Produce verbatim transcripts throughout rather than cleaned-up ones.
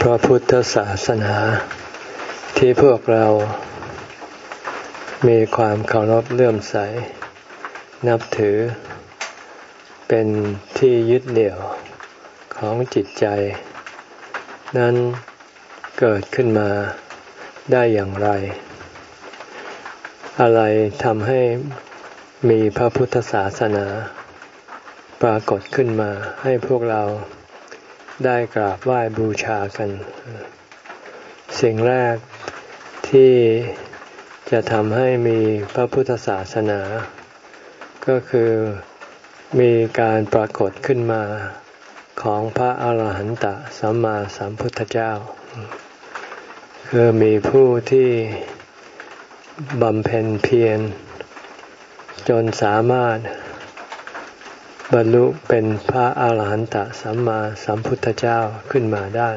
ระพุทธศาสนาที่พวกเรามีความเคารพเลื่อมใสนับถือเป็นที่ยึดเหนี่ยวของจิตใจนั้นเกิดขึ้นมาได้อย่างไรอะไรทำให้มีพระพุทธศาสนาปรากฏขึ้นมาให้พวกเราได้กราบไหว้บูชากันสิ่งแรกที่จะทำให้มีพระพุทธศาสนาก็คือมีการปรากฏขึ้นมาของพระอาหารหันตสัมมาสัมพุทธเจ้าคือมีผู้ที่บำเพ็ญเพียรจนสามารถบรรลุเป็นพระอาหารหันตสัมมาสัมพุทธเจ้าขึ้นมาได้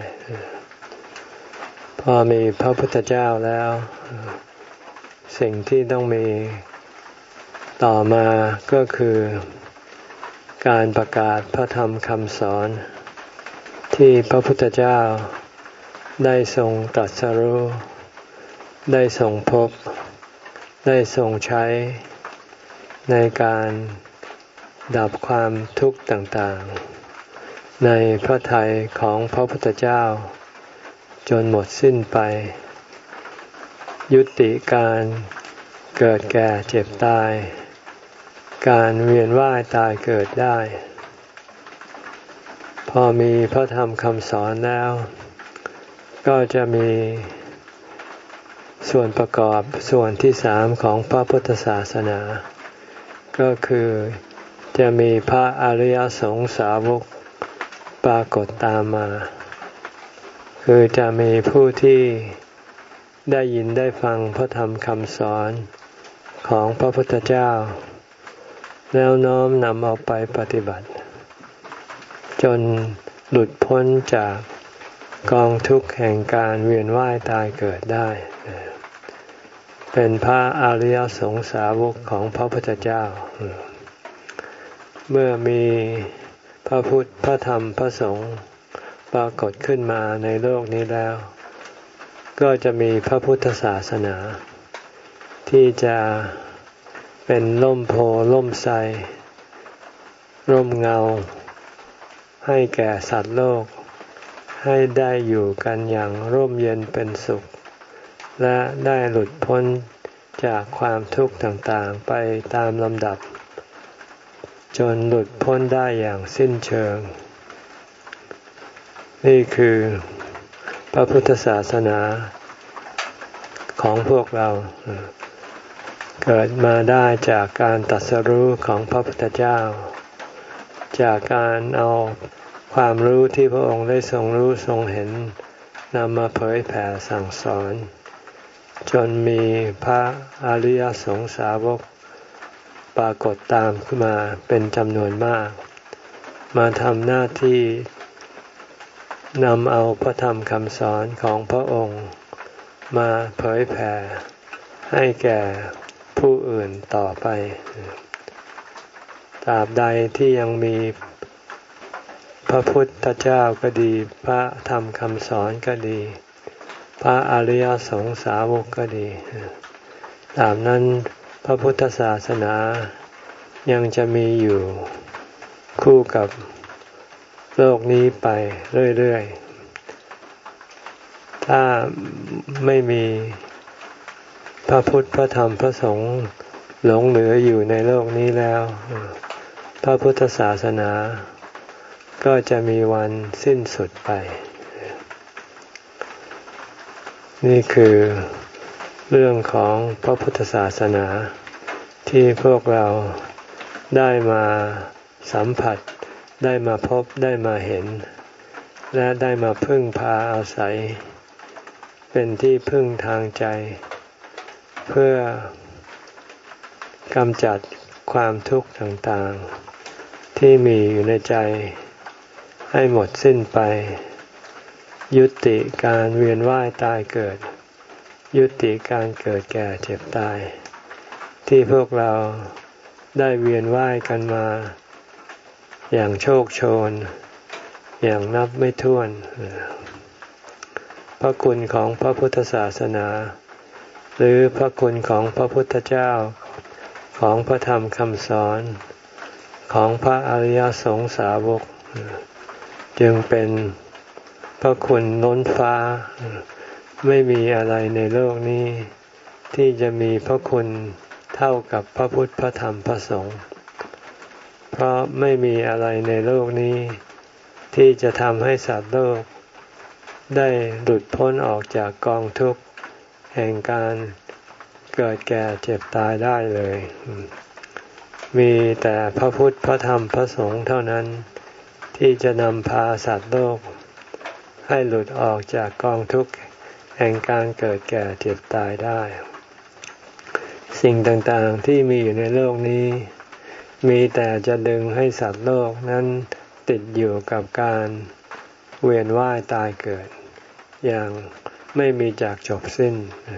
พอมีพระพุทธเจ้าแล้วสิ่งที่ต้องมีต่อมาก็คือการประกาศพระธรรมคำสอนที่พระพุทธเจ้าได้ทรงตรัสรู้ได้ทรงพบได้ทรงใช้ในการดับความทุกข์ต่างๆในพระทัยของพระพุทธเจ้าจนหมดสิ้นไปยุติการเกิดแก่เจ็บตายการเวียนว่ายตายเกิดได้พอมีพระธรรมคำสอนแล้วก็จะมีส่วนประกอบส่วนที่สามของพระพุทธศาสนาก็คือจะมีพระอริยสงสาวกปรากฏตามมาคือจะมีผู้ที่ได้ยินได้ฟังพระธรรมคำสอนของพระพุทธเจ้าแล้วน้อมนำเอาไปปฏิบัติจนหลุดพ้นจากกองทุกข์แห่งการเวียนว่ายตายเกิดได้เป็นพระอริยสงสาวกของพระพุทธเจ้าเมื่อมีพระพุทธพระธรรมพระสงฆ์ปรากฏขึ้นมาในโลกนี้แล้วก็จะมีพระพุทธศาสนาที่จะเป็นร่มโพล่มไทรร่มเงาให้แก่สัตว์โลกให้ได้อยู่กันอย่างร่มเย็นเป็นสุขและได้หลุดพ้นจากความทุกข์ต่างๆไปตามลำดับจนหลุดพ้นได้อย่างสิ้นเชิงนี่คือพระพุทธศาสนาของพวกเราเกิดมาได้จากการตรัสรู้ของพระพุทธเจ้าจากการเอาความรู้ที่พระองค์ได้ทรงรู้ทรงเห็นนำมาเผยแผ่สั่งสอนจนมีพระอริยสงสาวกปรากฏตามขึ้นมาเป็นจำนวนมากมาทำหน้าที่นำเอาพระธรรมคำสอนของพระองค์มาเผยแผ่ให้แก่ผู้อื่นต่อไปตราบใดที่ยังมีพระพุทธเจ้าก็ดีพระธรรมคำสอนก็ดีพระอริยสงสาวกก็ดีตราบนั้นพระพุทธศาสนายังจะมีอยู่คู่กับโลกนี้ไปเรื่อยๆถ้าไม่มีพระพุทธพระธรรมพระสงฆ์หลงเหลืออยู่ในโลกนี้แล้วพระพุทธศาสนาก็จะมีวันสิ้นสุดไปนี่คือเรื่องของพระพุทธศาสนาที่พวกเราได้มาสัมผัสได้มาพบได้มาเห็นและได้มาพึ่งพาอาศัยเป็นที่พึ่งทางใจเพื่อกำจัดความทุกข์ต่างๆที่มีอยู่ในใจให้หมดสิ้นไปยุติการเวียนว่ายตายเกิดยุติการเกิดแก่เจ็บตายที่พวกเราได้เวียนว่ายกันมาอย่างโชคโชนอย่างนับไม่ถ้วนพระคุณของพระพุทธศาสนาหรือพระคุณของพระพุทธเจ้าของพระธรรมคำสอนของพระอริยสงสาวกจึงเป็นพระคุณล้นฟ้าไม่มีอะไรในโลกนี้ที่จะมีพระคุณเท่ากับพระพุทธพระธรรมพระสงฆ์เพราะไม่มีอะไรในโลกนี้ที่จะทำให้สัตว์โลกได้หลุดพ้นออกจากกองทุกข์แห่งการเกิดแก่เจ็บตายได้เลยมีแต่พระพุทธพระธรรมพระสงฆ์เท่านั้นที่จะนำพาสัตว์โลกให้หลุดออกจากกองทุกข์แห่งการเกิดแก่เจ็บตายได้สิ่งต่างๆที่มีอยู่ในโลกนี้มีแต่จะดึงให้สัตว์โลกนั้นติดอยู่กับการเวียนว่ายตายเกิดอย่างไม่มีจากจบสิ้น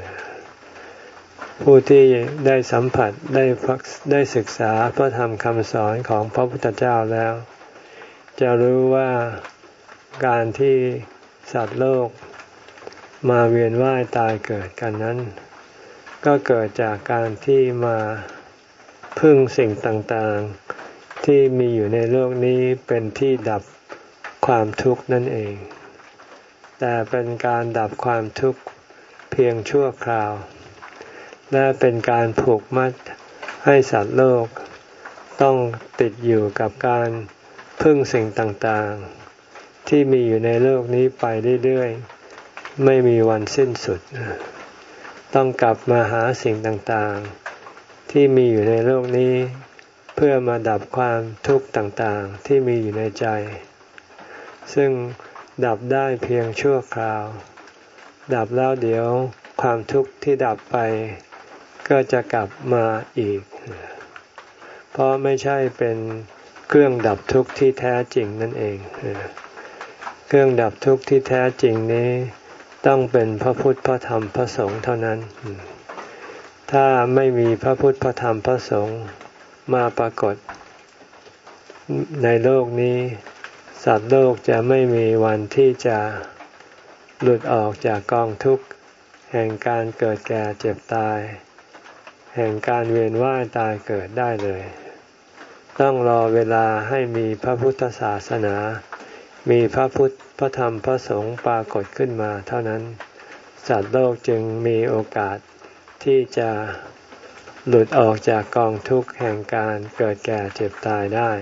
ผู้ที่ได้สัมผัสได้ฟักได้ศึกษาพระธรรมคำสอนของพระพุทธเจ้าแล้วจะรู้ว่าการที่สัตว์โลกมาเวียนว่ายตายเกิดกันนั้นก็เกิดจากการที่มาพึ่งสิ่งต่างๆที่มีอยู่ในโลกนี้เป็นที่ดับความทุกข์นั่นเองแต่เป็นการดับความทุกข์เพียงชั่วคราวและเป็นการผูกมัดให้สัตว์โลกต้องติดอยู่กับการพึ่งสิ่งต่างๆที่มีอยู่ในโลกนี้ไปเรื่อยๆไม่มีวันสิ้นสุดต้องกลับมาหาสิ่งต่างๆที่มีอยู่ในโลกนี้เพื่อมาดับความทุกข์ต่างๆที่มีอยู่ในใจซึ่งดับได้เพียงชั่วคราวดับแล้วเดี๋ยวความทุกข์ที่ดับไปก็จะกลับมาอีกเพราะไม่ใช่เป็นเครื่องดับทุกข์ที่แท้จริงนั่นเองเครื่องดับทุกข์ที่แท้จริงนี้ต้องเป็นพระพุทธพระธรรมพระสงฆ์เท่านั้นถ้าไม่มีพระพุทธพระธรรมพระสงฆ์มาปรากฏในโลกนี้สัตว์โลกจะไม่มีวันที่จะหลุดออกจากกองทุกข์แห่งการเกิดแก่เจ็บตายแห่งการเวียนว่ายตายเกิดได้เลยต้องรอเวลาให้มีพระพุทธศาสนามีพระพุทธพระธรรมพระสงฆ์ปรากฏขึ้นมาเท่านั้นสัตว์โลกจึงมีโอกาสที่จะหลุดออกจากกองทุกข์แห่งการเกิดแก่เจ็บตายได้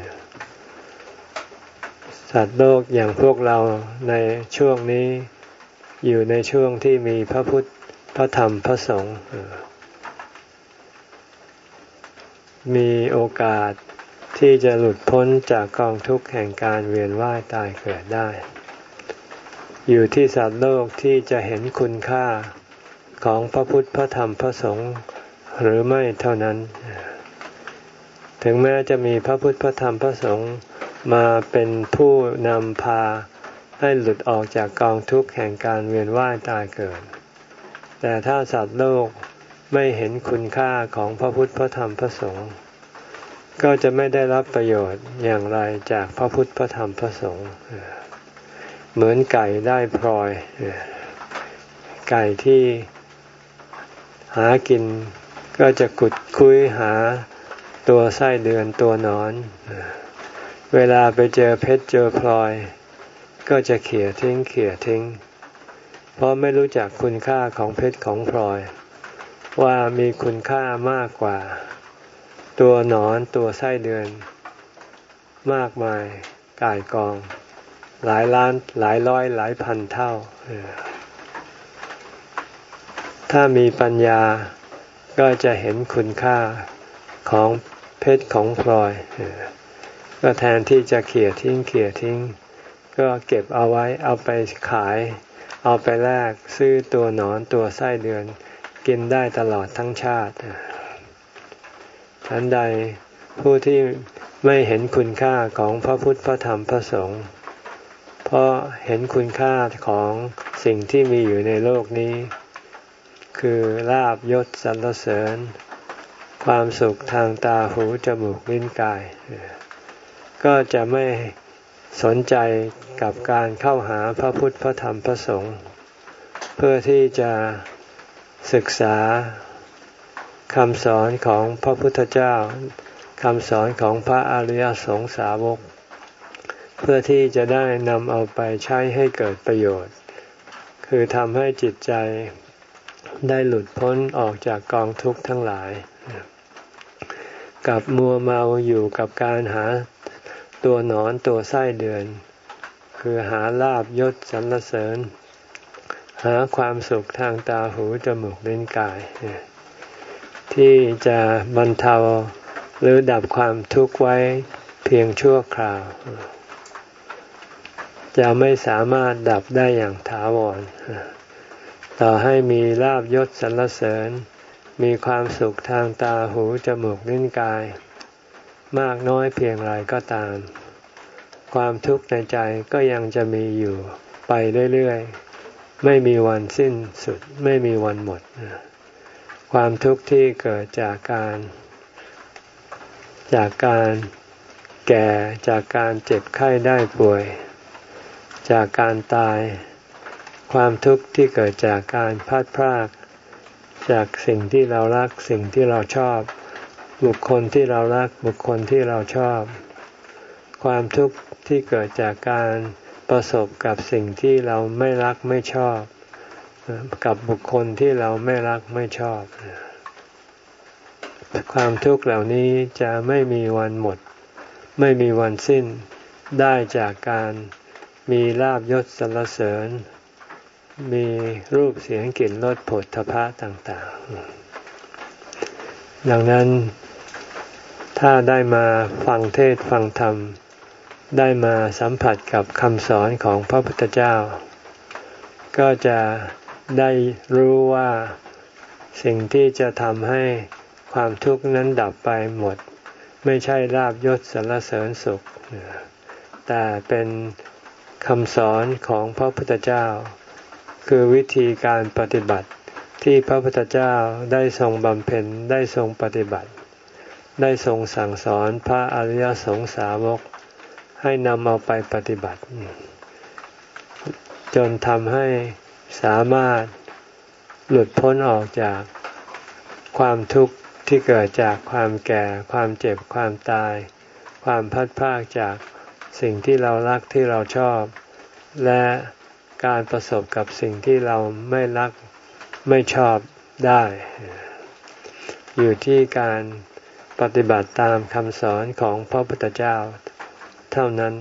สัตว์โลกอย่างพวกเราในช่วงนี้อยู่ในช่วงที่มีพระพุทธพระธรรมพระสงฆ์มีโอกาสที่จะหลุดพ้นจากกองทุกข์แห่งการเวียนว่ายตายเกิดได้อยู่ที่สัตว์โลกที่จะเห็นคุณค่าของพระพุทธพระธรรมพระสงฆ์หรือไม่เท่านั้นถึงแม้จะมีพระพุทธพระธรรมพระสงฆ์มาเป็นผู้นำพาให้หลุดออกจากกองทุกข์แห่งการเวียนว่ายตายเกิดแต่ถ้าสัตว์โลกไม่เห็นคุณค่าของพระพุทธพระธรรมพระสงฆ์ก็จะไม่ได้รับประโยชน์อย่างไรจากพระพุทธพระธรรมพระสงฆ์เหมือนไก่ได้พลอยไก่ที่หากินก็จะกุดคุ้ยหาตัวไส้เดือนตัวหนอนเวลาไปเจอเพชรเจอพลอยก็จะเขี่ยทิ้งเขี่ยทิ้งเพราะไม่รู้จักคุณค่าของเพชรของพลอยว่ามีคุณค่ามากกว่าตัวหนอนตัวไส้เดือนมากมายก่ายกองหลายล้านหลายร้อยหลายพันเท่าถ้ามีปัญญาก็จะเห็นคุณค่าของเพชรของพลอยก็แทนที่จะเขี่ยทิ้งเขี่ยทิ้งก็เก็บเอาไว้เอาไปขายเอาไปแลกซื้อตัวหนอนตัวไส้เดือนกินได้ตลอดทั้งชาติฉันใดผู้ที่ไม่เห็นคุณค่าของพระพุทธพระธรรมพระสงฆ์เพราะเห็นคุณค่าของสิ่งที่มีอยู่ในโลกนี้คือลาภยศสรรเสริญความสุขทางตาหูจมูกลิ้นกายก็จะไม่สนใจกับการเข้าหาพระพุทธพระธรรมพระสงฆ์เพื่อที่จะศึกษาคำสอนของพระพุทธเจ้าคำสอนของพระอริยสงสาวกเพื่อที่จะได้นำเอาไปใช้ให้เกิดประโยชน์คือทำให้จิตใจได้หลุดพ้นออกจากกองทุกข์ทั้งหลายกับมัวเมาอยู่กับการหาตัวหนอนตัวไส้เดือนคือหาลาภยศสรรเสริญหาความสุขทางตาหูจมูกลิ้นกายที่จะบรรเทาหรือดับความทุกข์ไว้เพียงชั่วคราวจะไม่สามารถดับได้อย่างถาวรต่อให้มีลาภยศสรรเสริญมีความสุขทางตาหูจมูกลิ้นกายมากน้อยเพียงไรก็ตามความทุกข์ในใจก็ยังจะมีอยู่ไปเรื่อยๆไม่มีวันสิ้นสุดไม่มีวันหมดความทุกข์ที่เกิดจากการจากการแก่จากการเจ็บไข้ได้ป่วยจากการตายความทุกข์ที่เกิดจากการพลาดพลาดจากสิ่งที่เรารักสิ่งที่เราชอบบุคคลที่เรารักบุคคลที่เราชอบความทุกข์ที่เกิดจากการประสบกับสิ่งที่เราไม่รักไม่ชอบกับบุคคลที่เราไม่รักไม่ชอบความทุกข์เหล่านี้จะไม่มีวันหมดไม่มีวันสิ้นได้จากการมีลาภยศสรรเสริญมีรูปเสียงกลิ่นรสโผฏฐัพพะต่างๆดังนั้นถ้าได้มาฟังเทศน์ฟังธรรมได้มาสัมผัสกับคำสอนของพระพุทธเจ้าก็จะได้รู้ว่าสิ่งที่จะทำให้ความทุกข์นั้นดับไปหมดไม่ใช่ลาภยศสรรเสริญสุขแต่เป็นคำสอนของพระพุทธเจ้าคือวิธีการปฏิบัติที่พระพุทธเจ้าได้ทรงบำเพ็ญได้ทรงปฏิบัติได้ทรงสั่งสอนพระอริยสงสาวกให้นำเอาไปปฏิบัติจนทำให้สามารถหลุดพ้นออกจากความทุกข์ที่เกิดจากความแก่ความเจ็บความตายความพลัดพรากจากสิ่งที่เรารักที่เราชอบและการประสบกับสิ่งที่เราไม่รักไม่ชอบได้อยู่ที่การปฏิบัติตามคำสอนของพระพุทธเจ้าเท่านั้น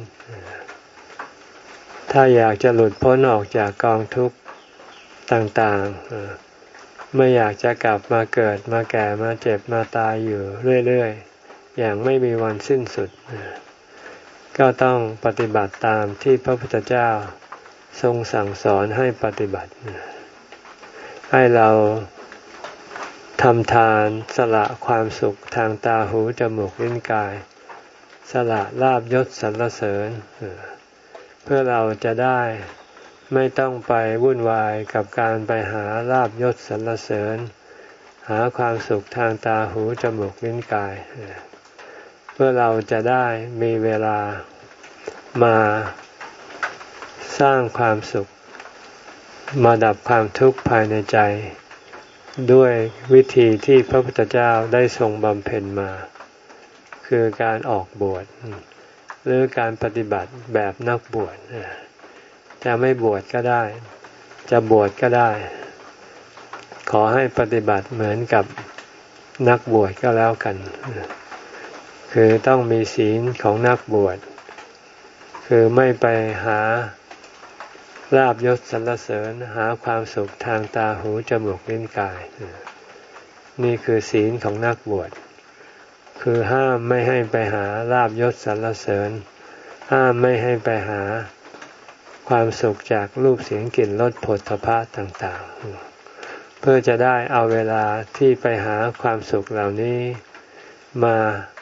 ถ้าอยากจะหลุดพ้นออกจากกองทุกข์ต่างๆไม่อยากจะกลับมาเกิดมาแก่มาเจ็บมาตายอยู่เรื่อยๆอย่างไม่มีวันสิ้นสุดก็ต้องปฏิบัติตามที่พระพุทธเจ้าทรงสั่งสอนให้ปฏิบัติให้เราทำทานสละความสุขทางตาหูจมูกลิ้นกายสละลาภยศสรรเสริญเพื่อเราจะได้ไม่ต้องไปวุ่นวายกับการไปหาลาภยศสรรเสริญหาความสุขทางตาหูจมูกลิ้นกายเพื่อเราจะได้มีเวลามาสร้างความสุขมาดับความทุกข์ภายในใจด้วยวิธีที่พระพุทธเจ้าได้ทรงบำเพ็ญมาคือการออกบวชหรือการปฏิบัติแบบนักบวชจะไม่บวชก็ได้จะบวชก็ได้ขอให้ปฏิบัติเหมือนกับนักบวชก็แล้วกันคือต้องมีศีลของนักบวชคือไม่ไปหาลาภยศสรรเสริญหาความสุขทางตาหูจมูกลิ้นกายนี่คือศีลของนักบวชคือห้ามไม่ให้ไปหาลาภยศสรรเสริญห้ามไม่ให้ไปหาความสุขจากรูปเสียงกลิ่นรสโผฏฐัพพะต่างๆเพื่อจะได้เอาเวลาที่ไปหาความสุขเหล่านี้มา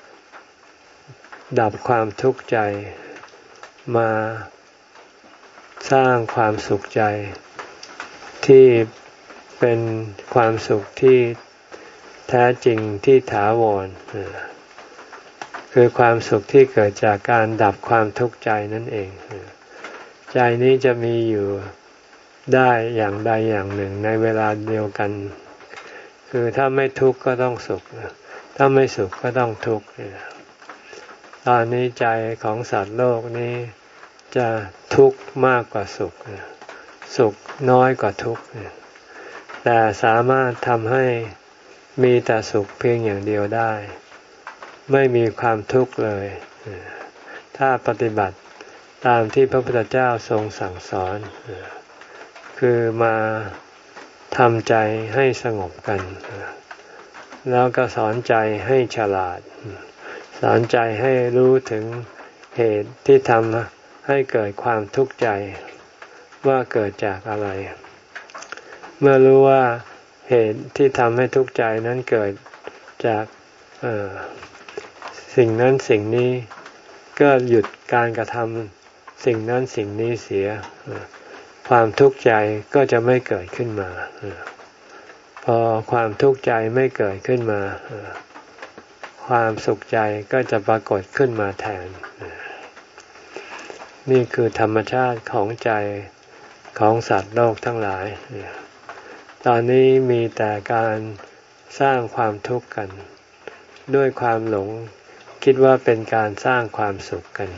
ดับความทุกข์ใจมาสร้างความสุขใจที่เป็นความสุขที่แท้จริงที่ถาวรคือความสุขที่เกิดจากการดับความทุกข์ใจนั่นเองใจนี้จะมีอยู่ได้อย่างใดอย่างหนึ่งในเวลาเดียวกันคือถ้าไม่ทุกข์ก็ต้องสุขถ้าไม่สุขก็ต้องทุกข์ตอนนี้ใจของสัตว์โลกนี้จะทุกข์มากกว่าสุขสุขน้อยกว่าทุกข์แต่สามารถทำให้มีแต่สุขเพียงอย่างเดียวได้ไม่มีความทุกข์เลยถ้าปฏิบัติตามที่พระพุทธเจ้าทรงสั่งสอนคือมาทำใจให้สงบกันแล้วก็สอนใจให้ฉลาดสอนใจให้รู้ถึงเหตุที่ทำให้เกิดความทุกข์ใจว่าเกิดจากอะไรเมื่อรู้ว่าเหตุที่ทำให้ทุกข์ใจนั้นเกิดจากสิ่งนั้นสิ่งนี้ก็หยุดการกระทำสิ่งนั้นสิ่งนี้เสียความทุกข์ใจก็จะไม่เกิดขึ้นมาพอความทุกข์ใจไม่เกิดขึ้นมาความสุขใจก็จะปรากฏขึ้นมาแทนนี่คือธรรมชาติของใจของสัตว์โลกทั้งหลายตอนนี้มีแต่การสร้างความทุกข์กันด้วยความหลงคิดว่าเป็นการสร้างความสุขกัน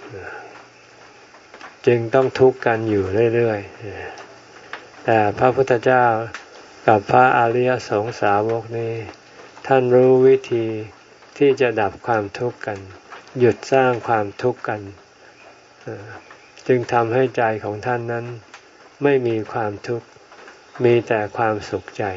จึงต้องทุกข์กันอยู่เรื่อยๆแต่พระพุทธเจ้ากับพระอริยสงสาวกนี้ท่านรู้วิธีที่จะดับความทุกข์กันหยุดสร้างความทุกข์กันจึงทำให้ใจของท่านนั้นไม่มีความทุกข์มีแต่ความสุขใจ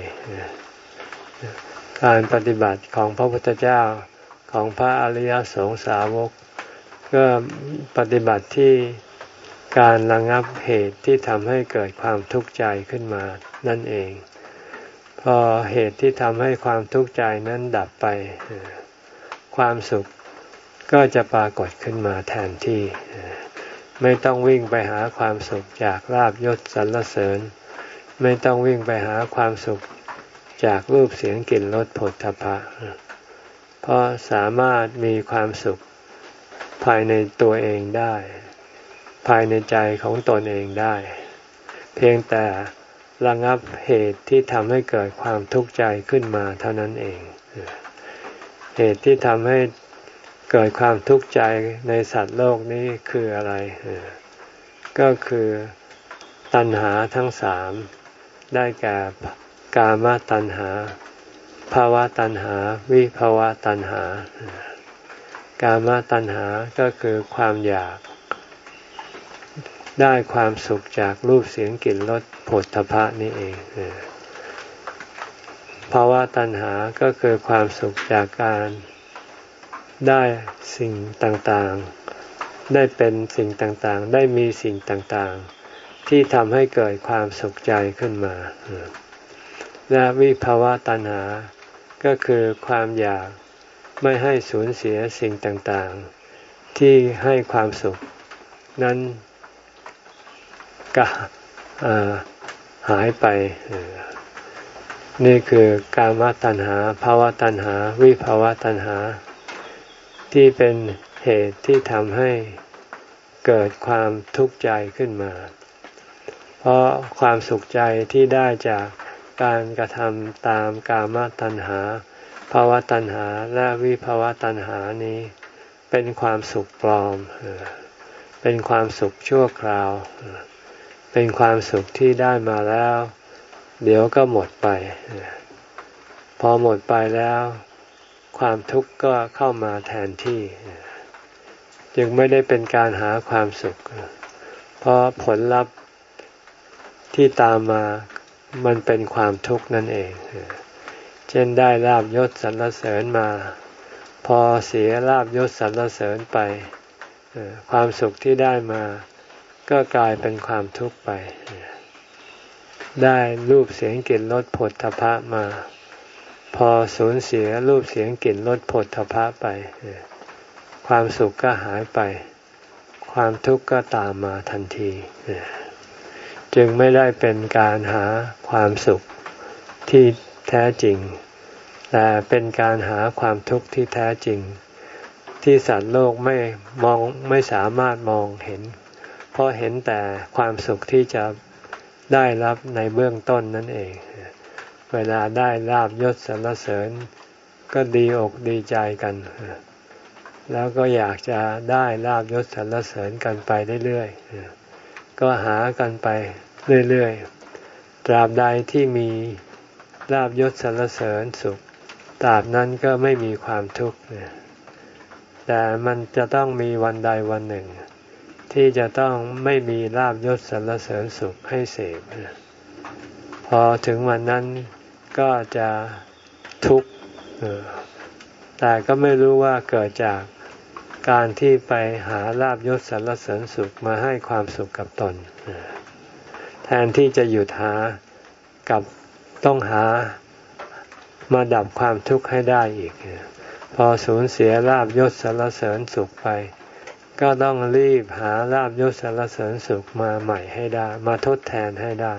การปฏิบัติของพระพุทธเจ้าของพระอริยสงสาวกก็ปฏิบัติที่การระงับเหตุที่ทำให้เกิดความทุกข์ใจขึ้นมานั่นเองพอเหตุที่ทำให้ความทุกข์ใจนั้นดับไปความสุขก็จะปรากฏขึ้นมาแทนที่ไม่ต้องวิ่งไปหาความสุขจากลาภยศสรรเสริญไม่ต้องวิ่งไปหาความสุขจากรูปเสียงกลิ่นรสโผฏฐัพพะเพราะสามารถมีความสุขภายในตัวเองได้ภายในใจของตนเองได้เพียงแต่ระงับเหตุที่ทำให้เกิดความทุกข์ใจขึ้นมาเท่านั้นเองเหตุที่ทำให้เกิดความทุกข์ใจในสัตว์โลกนี้คืออะไรก็คือตัณหาทั้งสามได้แก่กามตัณหาภาวะตัณหาวิภาวะตัณหากามตัณหาก็คือความอยากได้ความสุขจากรูปเสียงกลิ่นรสโผฏฐัพพะนี่เองภาวะตัณหาก็คือความสุขจากการได้สิ่งต่างๆได้เป็นสิ่งต่างๆได้มีสิ่งต่างๆที่ทำให้เกิดความสุขใจขึ้นมาและวิภาวะตัณหาก็คือความอยากไม่ให้สูญเสียสิ่งต่างๆที่ให้ความสุขนั้นก็หายไปนี่คือกามตัณหาภาวะตัณหาวิภาวะตัณหาที่เป็นเหตุที่ทำให้เกิดความทุกข์ใจขึ้นมาเพราะความสุขใจที่ได้จากการกระทำตามกามตัณหาภาวะตัณหาและวิภาวะตัณหานี้เป็นความสุขปลอมเป็นความสุขชั่วคราวเป็นความสุขที่ได้มาแล้วเดี๋ยวก็หมดไปพอหมดไปแล้วความทุกข์ก็เข้ามาแทนที่จึงไม่ได้เป็นการหาความสุขเพราะผลลัพธ์ที่ตามมามันเป็นความทุกข์นั่นเองเช่นได้ลาภยศสรรเสริญมาพอเสียลาภยศสรรเสริญไปความสุขที่ได้มาก็กลายเป็นความทุกข์ไปได้รูปเสียงกลิ่นรสโผฏฐัพพะมาพอสูญเสียรูปเสียงกลิ่นรสโผฏฐัพพะไปความสุขก็หายไปความทุกข์ก็ตามมาทันทีจึงไม่ได้เป็นการหาความสุขที่แท้จริงแต่เป็นการหาความทุกข์ที่แท้จริงที่สัตว์โลกไม่มองไม่สามารถมองเห็นเพราะเห็นแต่ความสุขที่จะได้รับในเบื้องต้นนั่นเองเวลาได้ลาภยศสรรเสริญก็ดีอกดีใจกันแล้วก็อยากจะได้ลาภยศสรรเสริญกันไปเรื่อยๆก็หากันไปเรื่อยๆตราบใดที่มีลาภยศสรรเสริญสุขตราบนั้นก็ไม่มีความทุกข์แต่มันจะต้องมีวันใดวันหนึ่งที่จะต้องไม่มีลาภยศสรรเสริญสุขให้เสพพอถึงวันนั้นก็จะทุกข์แต่ก็ไม่รู้ว่าเกิดจากการที่ไปหาลาภยศสรรเสริญสุขมาให้ความสุขกับตนแทนที่จะหยุดหากับต้องหามาดับความทุกข์ให้ได้อีกพอสูญเสียลาภยศสรรเสริญสุขไปก็ต้องรีบหาลาภยศสรรเสริญสุขมาใหม่ให้ได้มาทดแทนให้ได้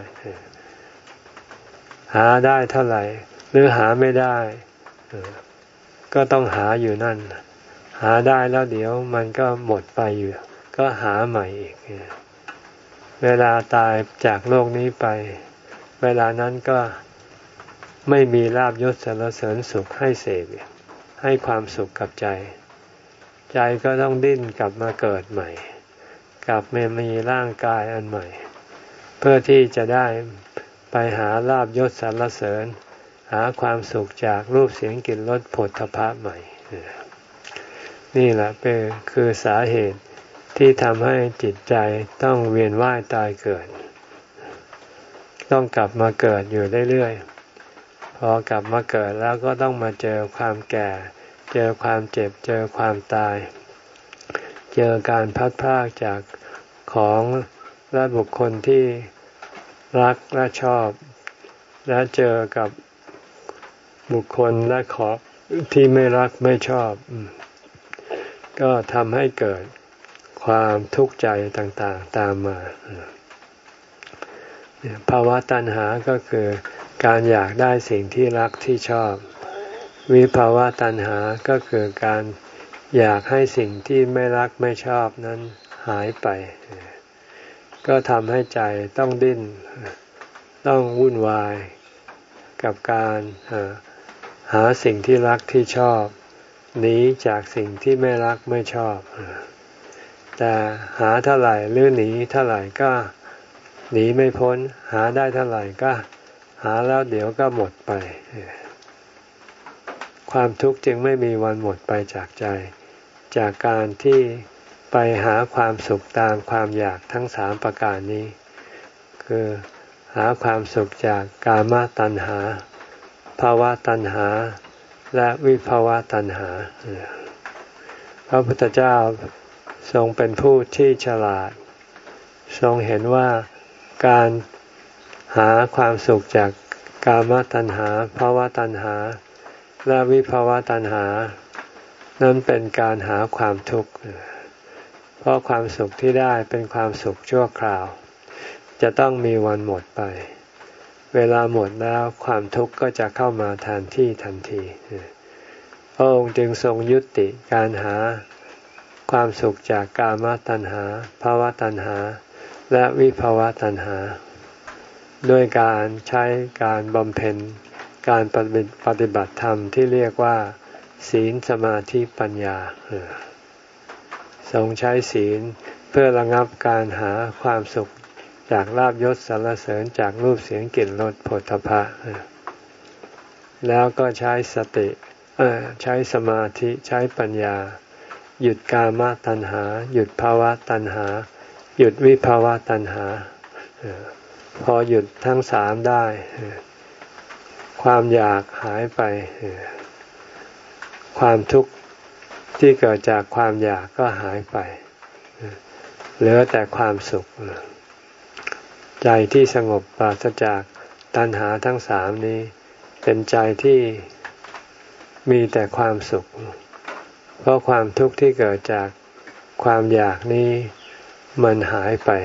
หาได้เท่าไหร่หรือหาไม่ได้ก็ต้องหาอยู่นั่นหาได้แล้วเดี๋ยวมันก็หมดไปอยู่ก็หาใหม่อีกเวลาตายจากโลกนี้ไปเวลานั้นก็ไม่มีลาภยศสรรเสริญสุขให้เสพให้ความสุขกับใจใจก็ต้องดิ้นกลับมาเกิดใหม่กลับมามีร่างกายอันใหม่เพื่อที่จะได้ไปหาลาภยศสรรเสริญหาความสุขจากรูปเสียงกลิ่นรสโผฏฐัพพะใหม่นี่แหละเป็นคือสาเหตุที่ทำให้จิตใจต้องเวียนว่ายตายเกิดต้องกลับมาเกิดอยู่เรื่อยๆพอกลับมาเกิดแล้วก็ต้องมาเจอความแก่เจอความเจ็บเจอความตายเจอการพัดพรากจากของและบุคคลที่รักและชอบและเจอกับบุคคลและของที่ไม่รักไม่ชอบก็ทำให้เกิดความทุกข์ใจต่างๆตามมาภาวะตัณหาก็คือการอยากได้สิ่งที่รักที่ชอบวิภาวะตัณหาก็คือการอยากให้สิ่งที่ไม่รักไม่ชอบนั้นหายไปก็ทำให้ใจต้องดิ้นต้องวุ่นวายกับการหาสิ่งที่รักที่ชอบหนีจากสิ่งที่ไม่รักไม่ชอบแต่หาเท่าไหร่หรือหนีเท่าไหร่ก็หนีไม่พ้นหาได้เท่าไหร่ก็หาแล้วเดี๋ยวก็หมดไปความทุกข์จึงไม่มีวันหมดไปจากใจจากการที่ไปหาความสุขตามความอยากทั้งสามประการนี้คือหาความสุขจากกามตัณหาภาวะตัณหาและวิภาวะตัณหาพระพุทธเจ้าทรงเป็นผู้ที่ฉลาดทรงเห็นว่าการหาความสุขจากกามตัณหาภาวะตัณหาและวิภาวะตัณหานั้นเป็นการหาความทุกข์เพราะความสุขที่ได้เป็นความสุขชั่วคราวจะต้องมีวันหมดไปเวลาหมดแล้วความทุกข์ก็จะเข้ามาแทนที่ทันทีพระองค์จึงทรงยุติการหาความสุขจากกามตัณหาภาวะตัณหาและวิภาวะตัณหาด้วยการใช้การบำเพ็ญการปฏิบัติธรรมที่เรียกว่าศีลสมาธิปัญญาทรงใช้ศีลเพื่อระงับการหาความสุขจากลาภยศสรรเสริญจากรูปเสียงกลิ่นรสโผฏฐัพพะแล้วก็ใช้สติใช้สมาธิใช้ปัญญาหยุดกามตัณหาหยุดภาวะตัณหาหยุดวิภาวะตัณหาพอหยุดทั้งสามได้ความอยากหายไปความทุกข์ที่เกิดจากความอยากก็หายไปเหลือแต่ความสุขใจที่สงบปราศจากตัณหาทั้งสามนี้เป็นใจที่มีแต่ความสุขเพราะความทุกข์ที่เกิดจากความอยากนี้มันหายไป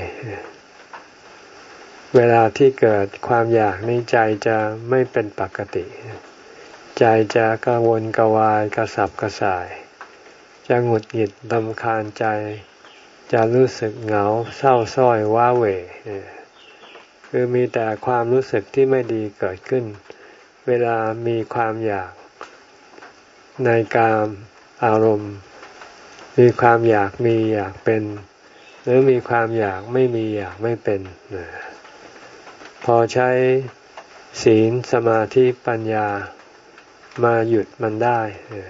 เวลาที่เกิดความอยากนี้ใจจะไม่เป็นปกติใจจะกังวลกวายกระสับกระส่ายจะหงุดหงิดรำคาญใจจะรู้สึกเหงาเศร้าส้อยว้าเหวคือมีแต่ความรู้สึกที่ไม่ดีเกิดขึ้นเวลามีความอยากในกามอารมณ์มีความอยากมีอยากเป็นหรือมีความอยากไม่มีอยากไม่เป็นพอใช้ศีลสมาธิปัญญามาหยุดมันได้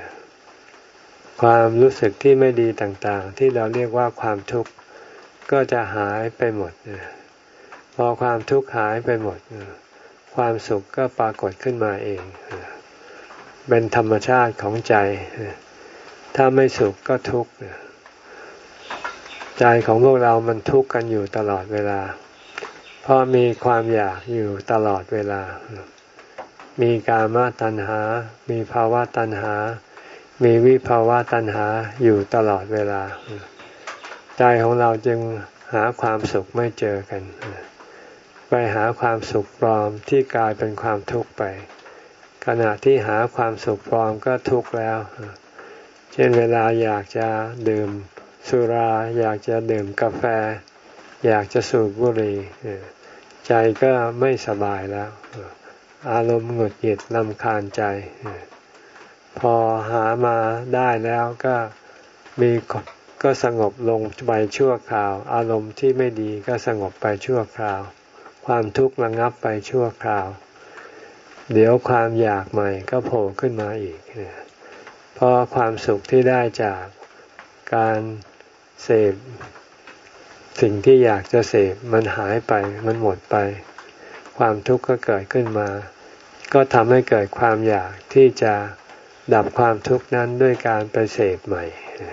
ความรู้สึกที่ไม่ดีต่างๆที่เราเรียกว่าความทุกข์ก็จะหายไปหมดพอความทุกข์หายไปหมดความสุขก็ปรากฏขึ้นมาเองเป็นธรรมชาติของใจถ้าไม่สุขก็ทุกข์ใจของพวกเรามันทุกข์กันอยู่ตลอดเวลาเพราะมีความอยากอยู่ตลอดเวลามีกามตัณหามีภาวะตัณหามีวิภาวะตัณหาอยู่ตลอดเวลาใจของเราจึงหาความสุขไม่เจอกันไปหาความสุขปลอมที่กลายเป็นความทุกข์ไปขณะที่หาความสุขปลอมก็ทุกข์แล้วเช่นเวลาอยากจะดื่มสุราอยากจะดื่มกาแฟอยากจะสูบบุหรี่ใจก็ไม่สบายแล้วอารมณ์หงุดหงิดรำคาญใจพอหามาได้แล้วก็มีก็สงบลงไปชั่วคราวอารมณ์ที่ไม่ดีก็สงบไปชั่วคราวความทุกข์ระงับไปชั่วคราวเดี๋ยวความอยากใหม่ก็โผล่ขึ้นมาอีกเพราะความสุขที่ได้จากการเสพสิ่งที่อยากจะเสพมันหายไปมันหมดไปความทุกข์ก็เกิดขึ้นมาก็ทำให้เกิดความอยากที่จะดับความทุกข์นั้นด้วยการไปเสพใหม่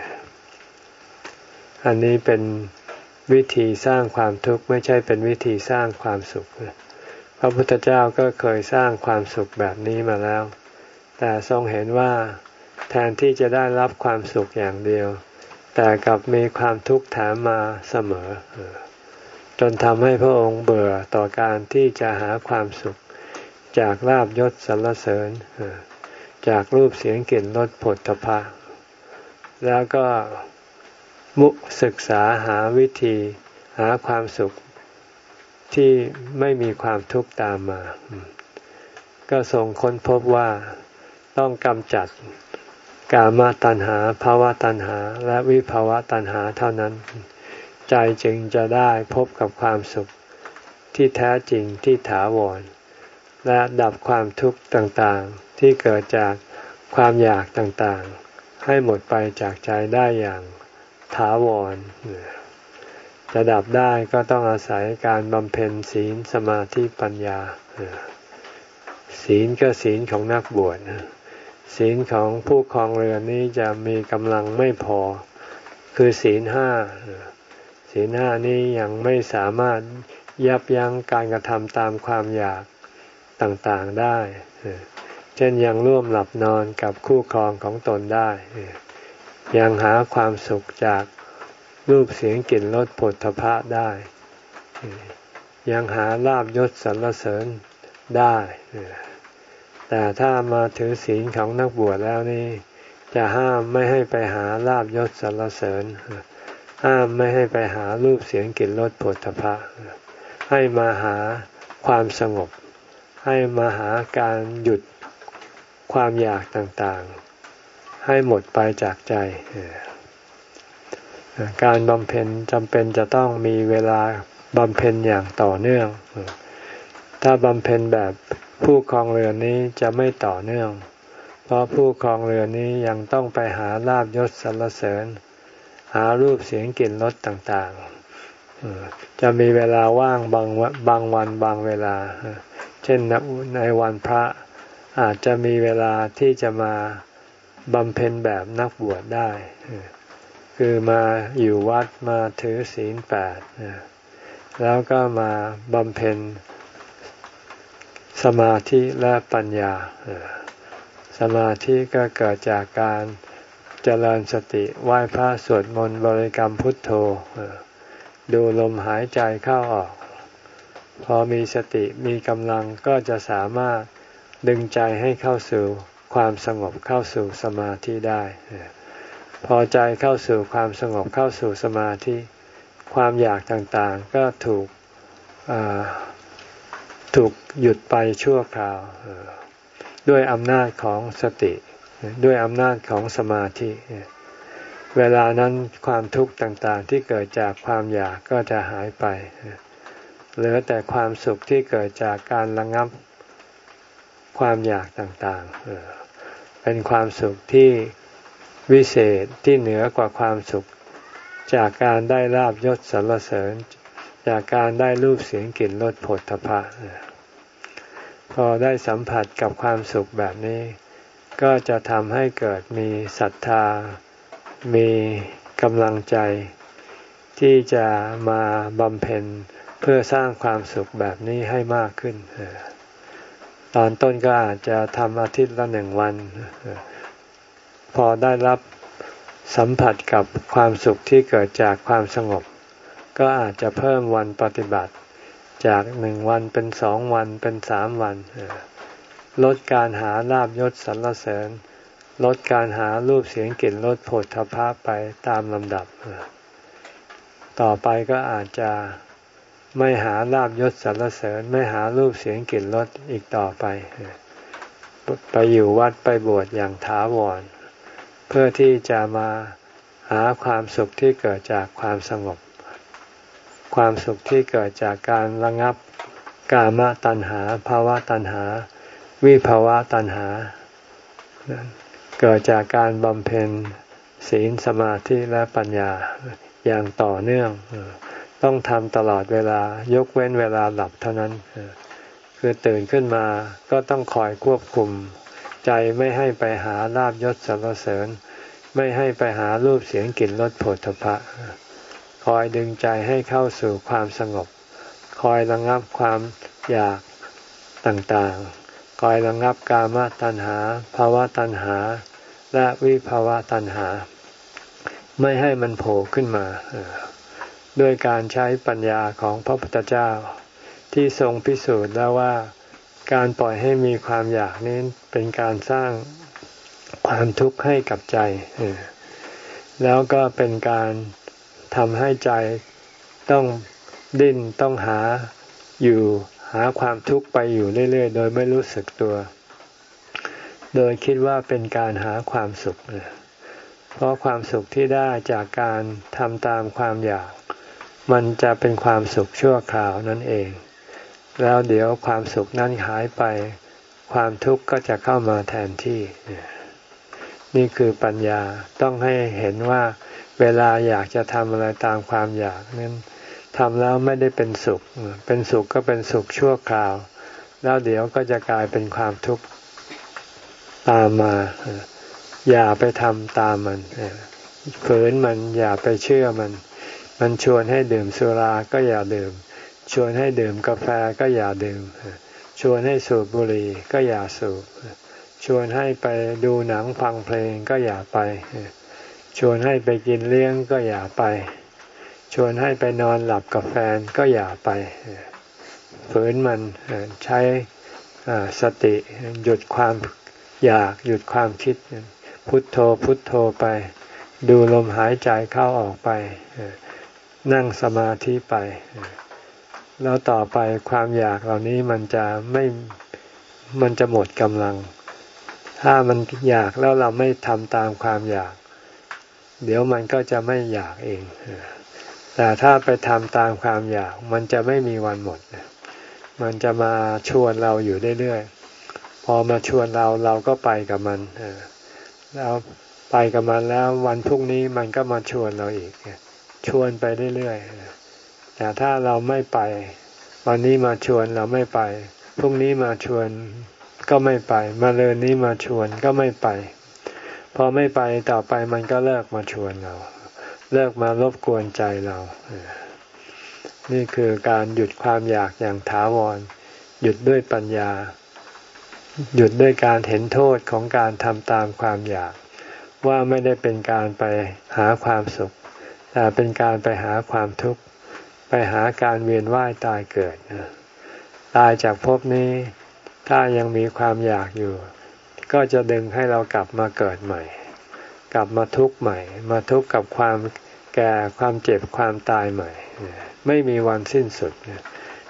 อันนี้เป็นวิธีสร้างความทุกข์ไม่ใช่เป็นวิธีสร้างความสุขพระพุทธเจ้าก็เคยสร้างความสุขแบบนี้มาแล้วแต่ทรงเห็นว่าแทนที่จะได้รับความสุขอย่างเดียวแต่กลับมีความทุกข์แถมมาเสมอจนทำให้พระองค์เบื่อต่อการที่จะหาความสุขจากลาภยศสรรเสริญจากรูปเสียงกลิ่นรสโผฏฐัพพะแล้วก็มุศึกษาหาวิธีหาความสุขที่ไม่มีความทุกข์ตามมาก็ทรงค้นพบว่าต้องกำจัดกามตัณหาภาวะตัณหาและวิภาวะตัณหาเท่านั้นใจจึงจะได้พบกับความสุขที่แท้จริงที่ถาวรและดับความทุกข์ต่างๆที่เกิดจากความอยากต่างๆให้หมดไปจากใจได้อย่างถาวรจะดับได้ก็ต้องอาศัยการบำเพ็ญศีลสมาธิปัญญาศีลก็ศีลของนักบวชศีลของผู้ครองเรือนนี้จะมีกำลังไม่พอคือศีลห้าศีลห้านี้ยังไม่สามารถยับยั้งการกระทำตามความอยากต่างๆได้เช่นยังร่วมหลับนอนกับคู่ครองของตนได้ยังหาความสุขจากรูปเสียงกลิ่นรสโผฏฐัพพะได้ยังหาลาภยศสรรเสริญได้แต่ถ้ามาถือศีลของนักบวชแล้วนี่จะห้ามไม่ให้ไปหาลาภยศสรรเสริญห้ามไม่ให้ไปหารูปเสียงกลิ่นรสโผฏฐัพพะให้มาหาความสงบให้มาหาการหยุดความอยากต่างๆให้หมดไปจากใจการบำเพ็ญจำเป็นจะต้องมีเวลาบำเพ็ญอย่างต่อเนื่องถ้าบำเพ็ญแบบผู้ครองเรือนนี้จะไม่ต่อเนื่องเพราะผู้ครองเรือนนี้ยังต้องไปหาลาภยศสรรเสริญหารูปเสียงกลิ่นรสต่างๆจะมีเวลาว่างบางบางวันบางเวลาเช่นในวันพระอาจจะมีเวลาที่จะมาบำเพ็ญแบบนักบวชได้คือมาอยู่วัดมาถือศีลแปดแล้วก็มาบำเพ็ญสมาธิและปัญญาสมาธิก็เกิดจากการเจริญสติไหว้พระสวดมนต์บริกรรมพุทโธดูลมหายใจเข้าออกพอมีสติมีกำลังก็จะสามารถดึงใจให้เข้าสู่ความสงบเข้าสู่สมาธิได้พอใจเข้าสู่ความสงบเข้าสู่สมาธิความอยากต่างๆก็ถูกถูกหยุดไปชั่วคราวด้วยอำนาจของสติด้วยอำนาจของสมาธิเวลานั้นความทุกข์ต่างๆที่เกิดจากความอยากก็จะหายไปเหลือแต่ความสุขที่เกิดจากการระงับความอยากต่างๆเป็นความสุขที่วิเศษที่เหนือกว่าความสุขจากการได้ลาภยศสรรเสริญจากการได้รูปเสียงกลิ่นรสโผฏฐัพพะพอได้สัมผัสกับความสุขแบบนี้ก็จะทำให้เกิดมีศรัทธามีกำลังใจที่จะมาบำเพ็ญเพื่อสร้างความสุขแบบนี้ให้มากขึ้นตอนต้นก็อาจจะทำอาทิตย์ละหนึ่งวันพอได้รับสัมผัสกับความสุขที่เกิดจากความสงบก็อาจจะเพิ่มวันปฏิบัติจากหนึ่งวันเป็นสองวันเป็นสามวันลดการหาลาภยศสรรเสริญลดการหารูปเสียงกลิ่นรสโผฏฐัพพะไปตามลำดับต่อไปก็อาจจะไม่หาลาภยศสรรเสริญไม่หารูปเสียงกลิ่นรสอีกต่อไปไปอยู่วัดไปบวชอย่างถาวรเพื่อที่จะมาหาความสุขที่เกิดจากความสงบความสุขที่เกิดจากการระงับกามตัณหาภาวะตัณหาวิภาวะตัณหาเกิดจากการบำเพ็ญศีลสมาธิและปัญญาอย่างต่อเนื่องต้องทำตลอดเวลายกเว้นเวลาหลับเท่านั้นคือตื่นขึ้นมาก็ต้องคอยควบคุมใจไม่ให้ไปหาลาภยศสรรเสริญไม่ให้ไปหารูปเสียงกลิ่นรสโผฏฐัพพะคอยดึงใจให้เข้าสู่ความสงบคอยระงับความอยากต่างๆคอยระงับกามตัณหาภาวะตัณหาและวิภาวะตัณหาไม่ให้มันโผล่ขึ้นมาด้วยการใช้ปัญญาของพระพุทธเจ้าที่ทรงพิสูจน์แล้วว่าการปล่อยให้มีความอยากนี้เป็นการสร้างความทุกข์ให้กับใจแล้วก็เป็นการทำให้ใจต้องดิ้นต้องหาอยู่หาความทุกข์ไปอยู่เรื่อยๆโดยไม่รู้สึกตัวโดยคิดว่าเป็นการหาความสุขเพราะความสุขที่ได้จากการทำตามความอยากมันจะเป็นความสุขชั่วคราวนั่นเองแล้วเดี๋ยวความสุขนั้นหายไปความทุกข์ก็จะเข้ามาแทนที่นี่คือปัญญาต้องให้เห็นว่าเวลาอยากจะทำอะไรตามความอยากนั้นทำแล้วไม่ได้เป็นสุขเป็นสุขก็เป็นสุขชั่วคราวแล้วเดี๋ยวก็จะกลายเป็นความทุกข์ตามมาอย่าไปทำตามมันฝืนมันอย่าไปเชื่อมันมันชวนให้ดื่มสุราก็อย่าดื่มชวนให้ดื่มกาแฟก็อย่าดื่มชวนให้สูบบุหรี่ก็อย่าสูบชวนให้ไปดูหนังฟังเพลงก็อย่าไปชวนให้ไปกินเลี้ยงก็อย่าไปชวนให้ไปนอนหลับกับแฟนก็อย่าไปฝืนมันใช้สติหยุดความอยากหยุดความคิดพุทโธพุทโธไปดูลมหายใจเข้าออกไปนั่งสมาธิไปแล้วต่อไปความอยากเหล่านี้มันจะไม่มันจะหมดกำลังถ้ามันอยากแล้วเราไม่ทำตามความอยากเดี๋ยวมันก็จะไม่อยากเองแต่ถ้าไปทำตามความอยากมันจะไม่มีวันหมดมันจะมาชวนเราอยู่เรื่อยๆพอมาชวนเราเราก็ไปกับมันแล้วไปกับมันแล้ววันพรุ่งนี้มันก็มาชวนเราอีกชวนไปเรื่อยๆแต่ถ้าเราไม่ไปวันนี้มาชวนเราไม่ไปพรุ่งนี้มาชวนก็ไม่ไปมะรืนนี้มาชวนก็ไม่ไปพอไม่ไปต่อไปมันก็เลิกมาชวนเราเลิกมารบกวนใจเรานี่คือการหยุดความอยากอย่างถาวรหยุดด้วยปัญญาหยุดด้วยการเห็นโทษของการทำตามความอยากว่าไม่ได้เป็นการไปหาความสุขแต่เป็นการไปหาความทุกข์ไปหาการเวียนว่ายตายเกิดตายจากภพนี้ถ้ายังมีความอยากอยู่ก็จะดึงให้เรากลับมาเกิดใหม่กลับมาทุกข์ใหม่มาทุกข์กับความแก่ความเจ็บความตายใหม่ไม่มีวันสิ้นสุด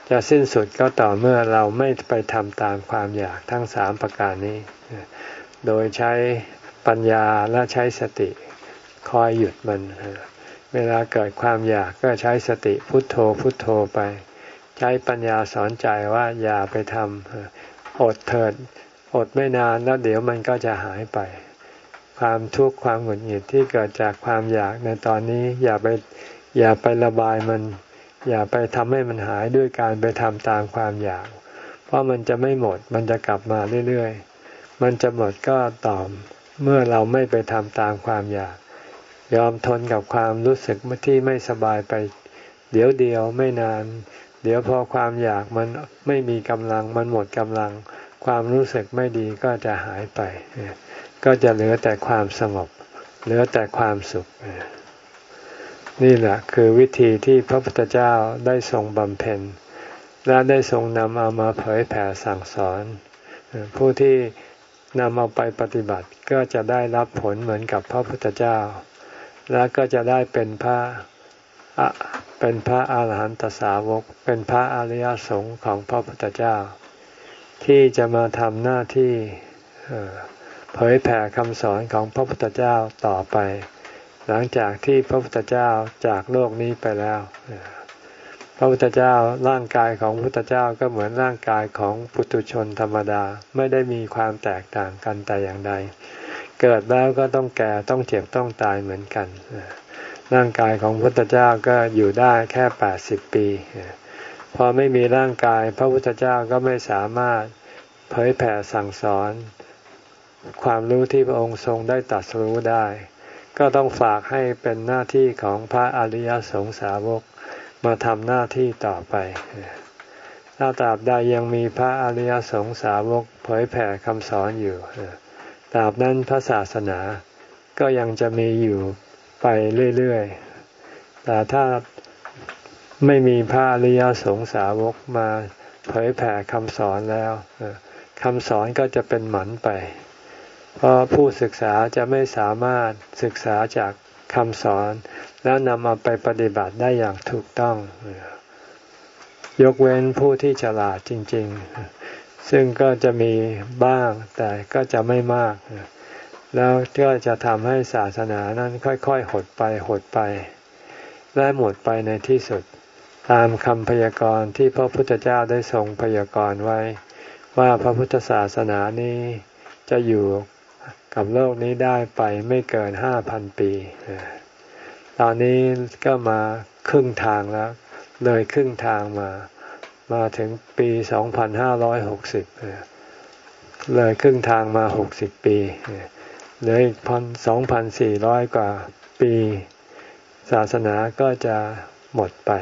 จะสิ้นสุดก็ต่อเมื่อเราไม่ไปทำตามความอยากทั้งสามประการนี้โดยใช้ปัญญาและใช้สติคอยหยุดมันเวลาเกิดความอยากก็ใช้สติพุทโธพุทโธไปใช้ปัญญาสอนใจว่าอย่าไปทำอดเถิดอดไม่นานแล้วเดี๋ยวมันก็จะหายไปความทุกข์ความหงุดหงิดที่เกิดจากความอยากในตอนนี้อย่าไปอย่าไประบายมันอย่าไปทำให้มันหายด้วยการไปทำตามความอยากเพราะมันจะไม่หมดมันจะกลับมาเรื่อยๆมันจะหมดก็ต่อเมื่อเราไม่ไปทำตามความอยากยอมทนกับความรู้สึกที่ไม่สบายไปเดี๋ยวเดียวไม่นานเดี๋ยวพอความอยากมันไม่มีกำลังมันหมดกำลังความรู้สึกไม่ดีก็จะหายไปก็จะเหลือแต่ความสงบเหลือแต่ความสุขนี่แหละคือวิธีที่พระพุทธเจ้าได้ทรงบำเพ็ญและได้ทรงนำเอามาเผยแผ่สั่งสอนผู้ที่นำเอาไปปฏิบัติก็จะได้รับผลเหมือนกับพระพุทธเจ้าและก็จะได้เป็นพระเป็นพระอาหารหันตสาวกเป็นพระอริยสงฆ์ของพระพุทธเจ้าที่จะมาทำหน้าที่เผยแผ่คำสอนของพระพุทธเจ้าต่อไปหลังจากที่พระพุทธเจ้าจากโลกนี้ไปแล้วพระพุทธเจ้าร่างกายของพระพุทธเจ้าก็เหมือนร่างกายของปุถุชนธรรมดาไม่ได้มีความแตกต่างกันแต่อย่างใดเกิดแล้วก็ต้องแก่ต้องเจ็บต้องตายเหมือนกันร่างกายของพระพุทธเจ้าก็อยู่ได้แค่แปดสิบปีพอไม่มีร่างกายพระพุทธเจ้าก็ไม่สามารถเผยแผ่สั่งสอนความรู้ที่พระองค์ทรงได้ตรัสรู้ได้ก็ต้องฝากให้เป็นหน้าที่ของพระอริยสงสาวกมาทำหน้าที่ต่อไปถ้าตราบใดยังมีพระอริยสงสาวกเผยแผ่คำสอนอยู่ตราบนั้นพระศาสนาก็ยังจะมีอยู่ไปเรื่อยๆแต่ถ้าไม่มีพระอริยสงสาวกมาเผยแผ่คำสอนแล้วคำสอนก็จะเป็นหมันไปเพราะผู้ศึกษาจะไม่สามารถศึกษาจากคำสอนแล้วนำเอาไปปฏิบัติได้อย่างถูกต้องยกเว้นผู้ที่ฉลาดจริงๆซึ่งก็จะมีบ้างแต่ก็จะไม่มากแล้วก็จะทำให้ศาสนานั้นค่อยๆหดไปหดไปและหมดไปในที่สุดตามคำพยากรณ์ที่พระพุทธเจ้าได้ทรงพยากรณ์ไว้ว่าพระพุทธศาสนานี้จะอยู่กับโลกนี้ได้ไปไม่เกินห้าพันปีตอนนี้ก็มาครึ่งทางแล้วเลยครึ่งทางมามาถึงปีสองพันห้าร้อยหกสิบเลยครึ่งทางมาหกสิบปีเหลืออีกพันสองพันสี่ร้อยกว่าปีศาสนาก็จะหมดไป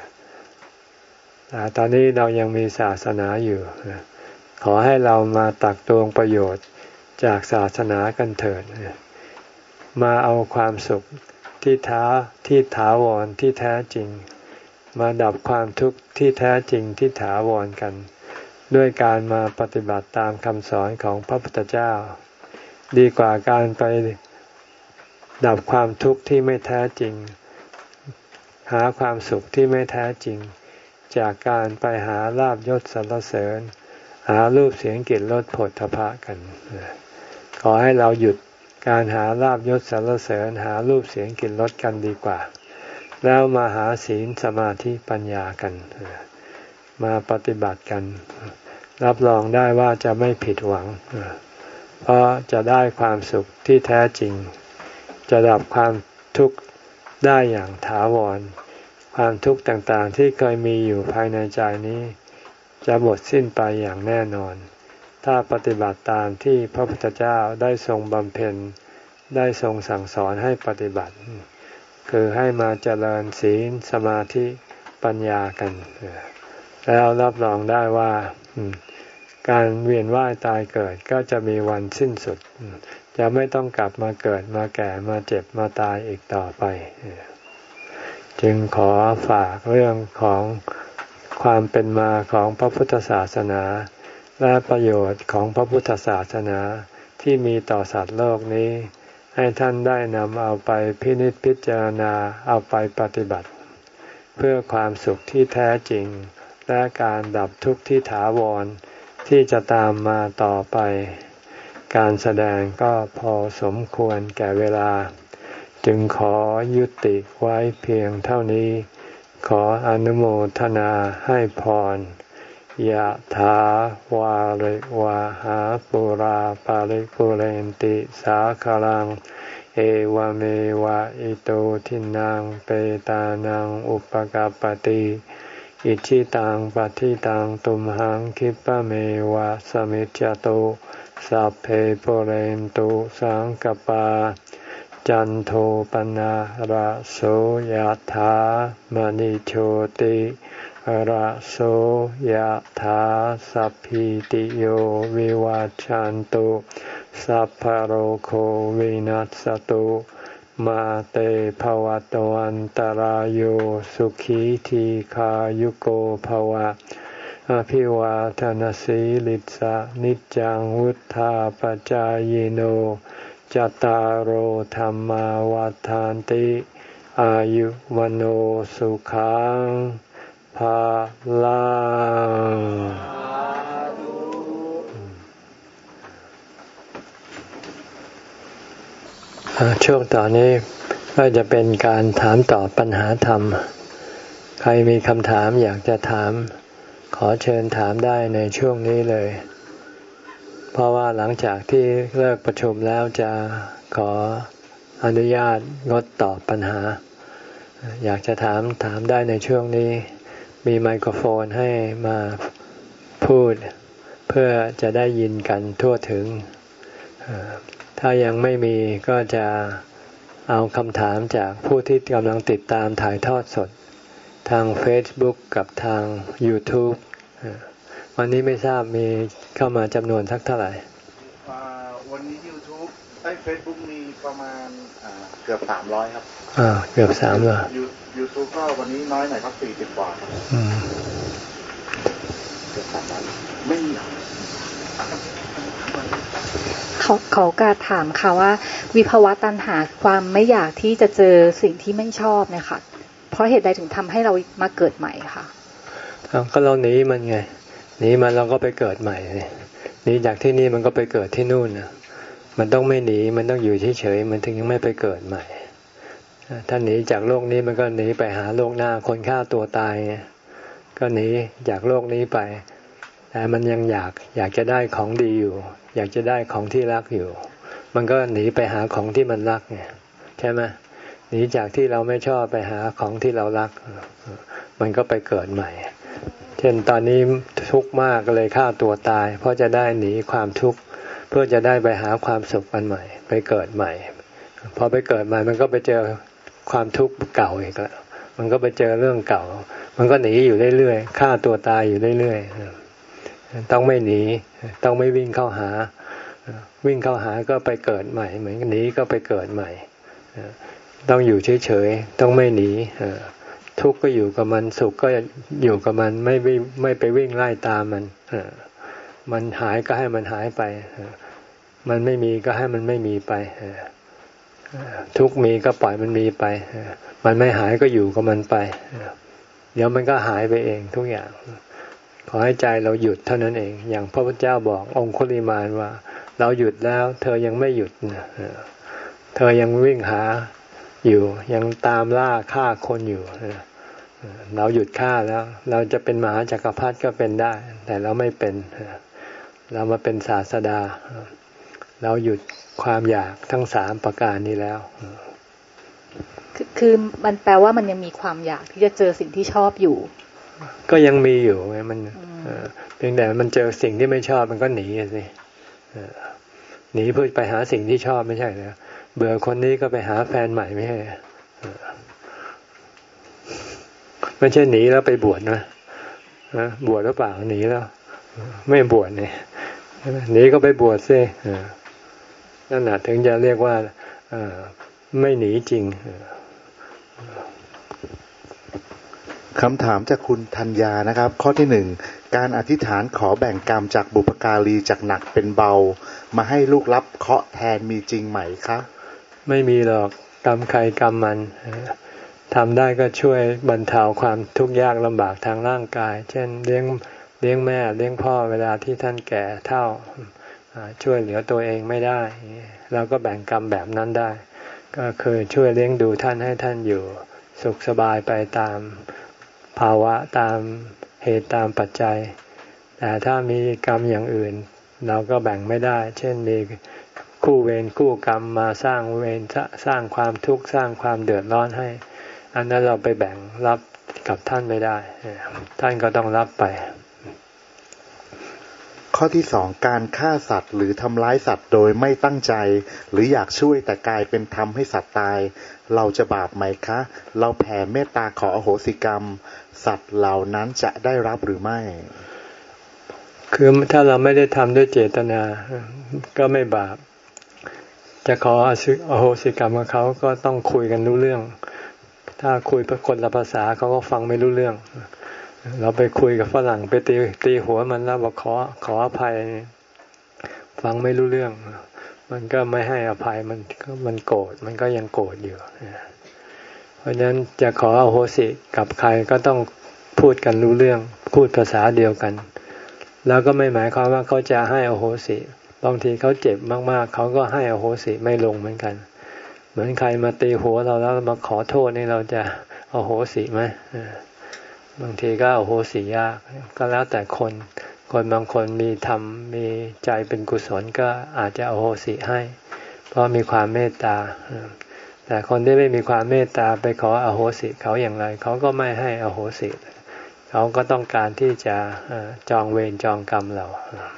แต่ตอนนี้เรายังมีศาสนาอยู่ขอให้เรามาตักตวงประโยชน์จากศาสนากันเถิดมาเอาความสุขที่ท้าที่ถาวรที่แท้จริงมาดับความทุกข์ที่แท้จริงที่ถาวรกันด้วยการมาปฏิบัติตามคำสอนของพระพุทธเจ้าดีกว่าการไปดับความทุกข์ที่ไม่แท้จริงหาความสุขที่ไม่แท้จริงจากการไปหาลาภยศสรรเสริญหารูปเสียงกลิ่นรสโผฏฐัพพะกันขอให้เราหยุดการหาลาภยศสรรเสริญหารูปเสียงกลิ่นรสกันดีกว่าแล้วมาหาศีลสมาธิปัญญากันมาปฏิบัติกันรับรองได้ว่าจะไม่ผิดหวังเพราะจะได้ความสุขที่แท้จริงจะดับความทุกข์ได้อย่างถาวรความทุกข์ต่างๆที่เคยมีอยู่ภายในใจนี้จะหมดสิ้นไปอย่างแน่นอนถ้าปฏิบัติตามที่พระพุทธเจ้าได้ทรงบำเพ็ญได้ทรงสั่งสอนให้ปฏิบัติคือให้มาเจริญศีลสมาธิปัญญากันแล้วรับรองได้ว่าการเวียนว่ายตายเกิดก็จะมีวันสิ้นสุดจะไม่ต้องกลับมาเกิดมาแก่มาเจ็บมาตายอีกต่อไปจึงขอฝากเรื่องของความเป็นมาของพระพุทธศาสนาและประโยชน์ของพระพุทธศาสนาที่มีต่อสัตว์โลกนี้ให้ท่านได้นำเอาไปพินิจพิจารณาเอาไปปฏิบัติเพื่อความสุขที่แท้จริงและการดับทุกข์ที่ถาวรที่จะตามมาต่อไปการแสดงก็พอสมควรแก่เวลาจึงขอยุติไว้เพียงเท่านี้ขออนุโมทนาให้พรยะถาวาริวะหาปุราปาริปุเรนติสาคลังเอวเมวะอิโตทินังเปตานังอุปกัปปติอิชิตังปฏิตังตุมหังคิปะเมวะสมิจจตุสัพเพปุเรนตุสังกปาจันโทปนะระโสยถามณิโชติระโสยถาสัพพิติโยวิวัจจันตุสัพพะโรโควินัสสตุมาเตภวัตวันตารโยสุขีทีขายุโกภวะอภิวาทนาสีลิสะนิจังวุธาปจายโนจตารโหธรรมาวาทานติอายุวโนสุขังภาลังช่วงต่อนี้ก็จะเป็นการถามตอบปัญหาธรรมใครมีคำถามอยากจะถามขอเชิญถามได้ในช่วงนี้เลยเพราะว่าหลังจากที่เลิกประชุมแล้วจะขออนุญาตงดตอบปัญหาอยากจะถามถามได้ในช่วงนี้มีไมโครโฟนให้มาพูดเพื่อจะได้ยินกันทั่วถึงถ้ายังไม่มีก็จะเอาคำถามจากผู้ที่กำลังติดตามถ่ายทอดสดทาง Facebook กับทาง YouTube วันนี้ไม่ทราบมีเข้ามาจำนวนสักเท่าไหร่วันนี้ YouTube ไอ้ Facebook มีประมาณเกือบสามร้อยครับอ่าเกือบสามร้อย YouTube ก็วันนี้น้อยหน่อยครับสี่สิบกว่าอืมเกือบสามร้อยไม่มีเขาเขาการถามค่ะว่าวิภวะตัณหาความไม่อยากที่จะเจอสิ่งที่ไม่ชอบเนี่ยค่ะเพราะเหตุใดถึงทำให้เรามาเกิดใหม่ค่ะก็เราหนีมันไงหนีมันเราก็ไปเกิดใหม่หนีจากที่นี่มันก็ไปเกิดที่นู่นนะมันต้องไม่หนีมันต้องอยู่เฉยๆมันถึงยังไม่ไปเกิดใหม่ถ้าหนีจากโลกนี้มันก็หนีไปหาโลกหน้าคนฆ่าตัวตายก็หนีจากโลกนี้ไปแต่มันยังอยากอยากจะได้ของดีอยู่อยากจะได้ของที่รักอยู่มันก็หนีไปหาของที่มันรักไงใช่ไหมหนีจากที่เราไม่ชอบไปหาของที่เรารักมันก็ไปเกิดใหม่เช่นตอนนี้ทุกข์มากก็เลยฆ่าตัวตายเพราะจะได้หนีความทุกข์เพื่อจะได้ไปหาความสุขอันใหม่ไปเกิดใหม่พอไปเกิดใหม่มันก็ไปเจอความทุกข์เก่าอีกแล้วมันก็ไปเจอเรื่องเก่ามันก็หนีอยู่เรื่อยๆฆ่าตัวตายอยู่เรื่อยๆต้องไม่หนีต้องไม่วิ่งเข้าหาวิ่งเข้าหาก็ไปเกิดใหม่เหมือนหนีก็ไปเกิดใหม่ต้องอยู่เฉยๆต้องไม่หนีทุกข์ก็อยู่กับมันสุขก็อยู่กับมันไม่ไม่ไปวิ่งไล่ตามมันมันหายก็ให้มันหายไปมันไม่มีก็ให้มันไม่มีไปทุกข์มีก็ปล่อยมันมีไปมันไม่หายก็อยู่กับมันไปเดี๋ยวมันก็หายไปเองทุกอย่างขอให้ใจเราหยุดเท่านั้นเองอย่างพระพุทธเจ้าบอกองคุลิมานว่าเราหยุดแล้วเธอยังไม่หยุดเธอยังวิ่งหาอยู่ยังตามล่าฆ่าคนอยู่เราหยุดฆ่าแล้วเราจะเป็นมหาจักรพรรดิก็เป็นได้แต่เราไม่เป็นเรามาเป็นศาสดาเราหยุดความอยากทั้งสามประการนี้แล้วคือคือมันแปลว่ามันยังมีความอยากที่จะเจอสิ่งที่ชอบอยู่ก็ยังมีอยู่ไงมันเพียงแต่มันเจอสิ่งที่ไม่ชอบมันก็หนีสิหนีเพื่อไปหาสิ่งที่ชอบไม่ใช่เหรอเบื่อคนนี้ก็ไปหาแฟนใหม่ไม่ใช่ไม่ใช่หนีแล้วไปบวชนะบวชหรือเปล่าหนีแล้วไม่บวชเนี่ยหนีก็ไปบวชสินั่นแหละถึงจะเรียกว่าไม่หนีจริงคำถามจากคุณธัญญานะครับข้อที่หนึ่งการอธิษฐานขอแบ่งกรรมจากบุพการีจากหนักเป็นเบามาให้ลูกรับเคราะห์แทนมีจริงไหมครับไม่มีหรอกกรรมใครกรรมมันทำได้ก็ช่วยบรรเทาความทุกข์ยากลำบากทางร่างกายเช่นเลี้ยงเลี้ยงแม่เลี้ยงพ่อเวลาที่ท่านแก่เฒ่าช่วยเหลือตัวเองไม่ได้เราก็แบ่งกรรมแบบนั้นได้ก็คือช่วยเลี้ยงดูท่านให้ท่านอยู่สุขสบายไปตามภาวะตามเหตุตามปัจจัยแต่ถ้ามีกรรมอย่างอื่นเราก็แบ่งไม่ได้เช่นมีคู่เวรคู่กรรมมาสร้างเวรสร้างความทุกข์สร้างความเดือดร้อนให้อันนั้นเราไปแบ่งรับกับท่านไม่ได้ท่านก็ต้องรับไปข้อที่สองการฆ่าสัตว์หรือทำร้ายสัตว์โดยไม่ตั้งใจหรืออยากช่วยแต่กลายเป็นทำให้สัตว์ตายเราจะบาปไหมคะเราแผ่เมตตาขออโหสิกรรมสัตว์เหล่านั้นจะได้รับหรือไม่คือถ้าเราไม่ได้ทำด้วยเจตนาก็ไม่บาปจะขออโหสิกรรมกับเขาก็ต้องคุยกันรู้เรื่องถ้าคุยคนละภาษาเขาก็ฟังไม่รู้เรื่องเราไปคุยกับฝรั่งไปตีตีหัวมันแล้วบอกขอขออภัยฟังไม่รู้เรื่องมันก็ไม่ให้อภัยมันก็มันโกรธมันก็ยังโกรธอยู่เพราะฉะนั้นจะขออโหสิกับใครก็ต้องพูดกันรู้เรื่องพูดภาษาเดียวกันแล้วก็ไม่หมายความว่าเขาจะให้อโหสิบางทีเขาเจ็บมากๆเขาก็ให้อโหสิไม่ลงเหมือนกันเหมือนใครมาตีหัวเราแล้วมาขอโทษนี่เราจะอโหสิไหมบางทีก็อโหสิยากก็แล้วแต่คนคนบางคนมีธรรมมีใจเป็นกุศลก็อาจจะอโหสิให้เพราะมีความเมตตาแต่คนที่ไม่มีความเมตตาไปขออโหสิเขาอย่างไรเขาก็ไม่ให้อโหสิเขาก็ต้องการที่จะจองเวรจองกรรมเรา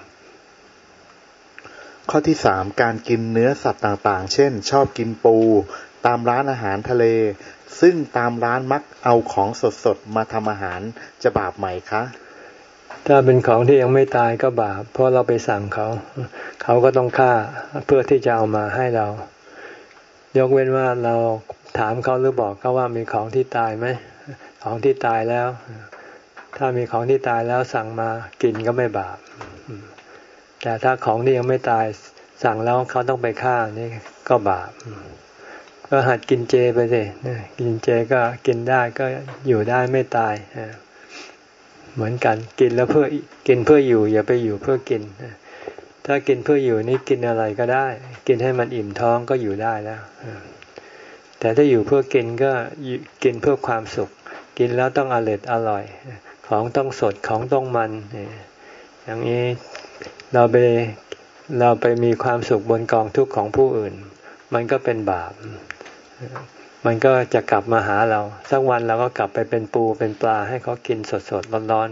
ข้อที่สามการกินเนื้อสัตว์ต่างๆเช่นชอบกินปูตามร้านอาหารทะเลซึ่งตามร้านมักเอาของสดๆมาทำอาหารจะบาปไหมคะถ้าเป็นของที่ยังไม่ตายก็บาปเพราะเราไปสั่งเขาเขาก็ต้องฆ่าเพื่อที่จะเอามาให้เรายกเว้นว่าเราถามเขาหรือบอกเขาว่ามีของที่ตายไหมของที่ตายแล้วถ้ามีของที่ตายแล้วสั่งมากินก็ไม่บาปแต่ถ้าของที่ยังไม่ตายสั่งแล้วเขาต้องไปฆ่านี่ก็บาปก็หัดกินเจไปสิกินเจก็กินได้ก็อยู่ได้ไม่ตายเหมือนกันกินแล้วเพื่อกินเพื่ออยู่อย่าไปอยู่เพื่อกินถ้ากินเพื่ออยู่นี่กินอะไรก็ได้กินให้มันอิ่มท้องก็อยู่ได้แล้วแต่ถ้าอยู่เพื่อกินก็กินเพื่อความสุขกินแล้วต้องอร่อยอร่อยของต้องสดของต้องมันอย่างนี้เราไปเราไปมีความสุขบนกองทุกข์ของผู้อื่นมันก็เป็นบาปมันก็จะกลับมาหาเราสักวันเราก็กลับไปเป็นปูเป็นปลาให้เขากินสดๆร้อน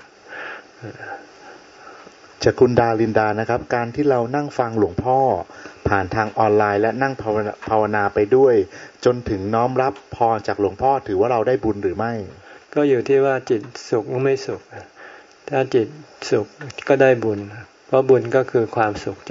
ๆจากคุณดาลินดานะครับการที่เรานั่งฟังหลวงพ่อผ่านทางออนไลน์และนั่งภาวนาไปด้วยจนถึงน้อมรับพรจากหลวงพ่อถือว่าเราได้บุญหรือไม่ก็อยู่ที่ว่าจิตสุขหรือไม่สุขถ้าจิตสุขก็ได้บุญเพราะบุญก็คือความสุขใจ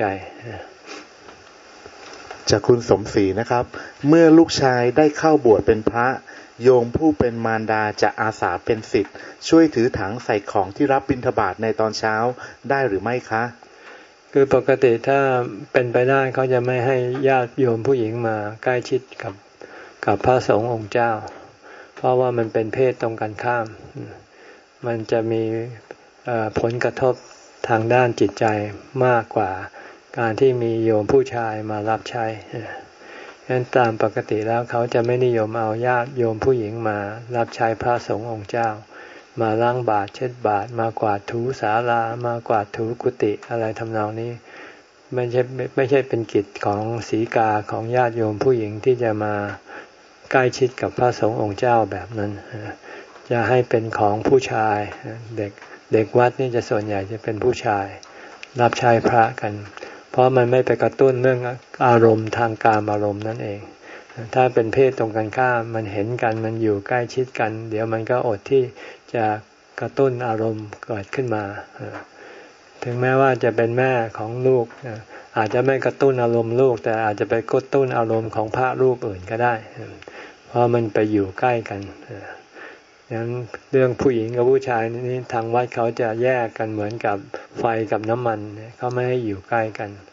จากคุณสมศรีนะครับเมื่อลูกชายได้เข้าบวชเป็นพระโยมผู้เป็นมารดาจะอาสาเป็นศิษย์ช่วยถือถังใส่ของที่รับบิณฑบาตในตอนเช้าได้หรือไม่คะคือปกติถ้าเป็นไปได้เขาจะไม่ให้ญาติโยมผู้หญิงมาใกล้ชิดกับกับพระสงฆ์องค์เจ้าเพราะว่ามันเป็นเพศตรงกันข้ามมันจะมีผลกระทบทางด้านจิตใจมากกว่าการที่มีโยมผู้ชายมารับใช้ฉะนั้นตามปกติแล้วเขาจะไม่นิยมเอาญาติโยมผู้หญิงมารับใช้พระสงฆ์องค์เจ้ามาล้างบาตรเช็ดบาตรมากวาดถูศาลามากวาดถูกุฏิอะไรทำนองนี้ไม่ใช่ไม่ใช่เป็นกิจของศีกาของญาติโยมผู้หญิงที่จะมาใกล้ชิดกับพระสงฆ์องค์เจ้าแบบนั้นจะให้เป็นของผู้ชายเด็กเด็กวัดนี่จะส่วนใหญ่จะเป็นผู้ชายรับใช้พระกันเพราะมันไม่ไปกระตุ้นเรื่องอารมณ์ทางกามอารมณ์นั่นเองถ้าเป็นเพศตรงกันข้ามมันเห็นกันมันอยู่ใกล้ชิดกันเดี๋ยวมันก็อดที่จะกระตุ้นอารมณ์เกิดขึ้นมาถึงแม้ว่าจะเป็นแม่ของลูกอาจจะไม่กระตุ้นอารมณ์ลูกแต่อาจจะไปกระตุ้นอารมณ์ของพระรูปอื่นก็ได้เพราะมันไปอยู่ใกล้กันดังนั้นเรื่องผู้หญิงกับผู้ชายนี่ทางวัดเขาจะแยกกันเหมือนกับไฟกับน้ำมันเขาไม่ให้อยู่ใกล้กัน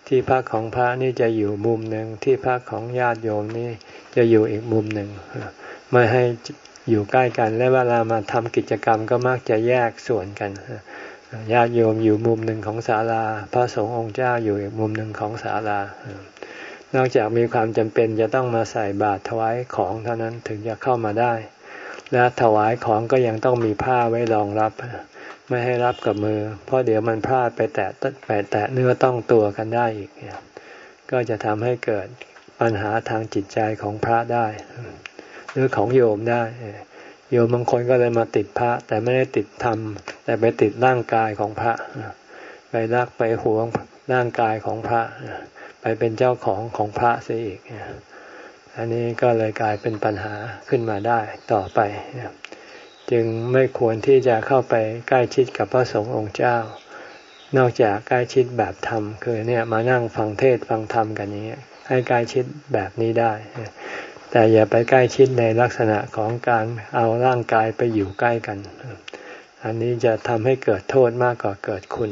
ที่พักของพระนี่จะอยู่มุมหนึ่งที่พักของญาติโยมนี่จะอยู่อีกมุมหนึ่งไม่ให้อยู่ใกล้กันและเวลามาทำกิจกรรมก็มักจะแยกส่วนกันญาติโยมอยู่มุมหนึ่งของศาลาพระสงฆ์องค์เจ้าอยู่อีกมุมหนึ่งของศาลานอกจากมีความจำเป็นจะต้องมาใส่บาตรถวายของเท่านั้นถึงจะเข้ามาได้และถวายของก็ยังต้องมีผ้าไว้รองรับไม่ให้รับกับมือเพราะเดี๋ยวมันพลาดไปแตะไปแตะเนื้อต้องตัวกันได้อีกก็จะทำให้เกิดปัญหาทางจิตใจของพระได้หรือของโยมได้โยมบางคนก็เลยมาติดพระแต่ไม่ได้ติดธรรมแต่ไปติดร่างกายของพระไปรักไปหวงร่างกายของพระไปเป็นเจ้าของของพระเสียอีกอันนี้ก็เลยกลายเป็นปัญหาขึ้นมาได้ต่อไปจึงไม่ควรที่จะเข้าไปใกล้ชิดกับพระสงฆ์องค์เจ้านอกจากใกล้ชิดแบบธรรมคือเนี่ยมานั่งฟังเทศน์ฟังธรรมกันอย่างเงี้ยให้ใกล้ชิดแบบนี้ได้แต่อย่าไปใกล้ชิดในลักษณะของการเอาร่างกายไปอยู่ใกล้กันอันนี้จะทำให้เกิดโทษมากกว่าเกิดคุณ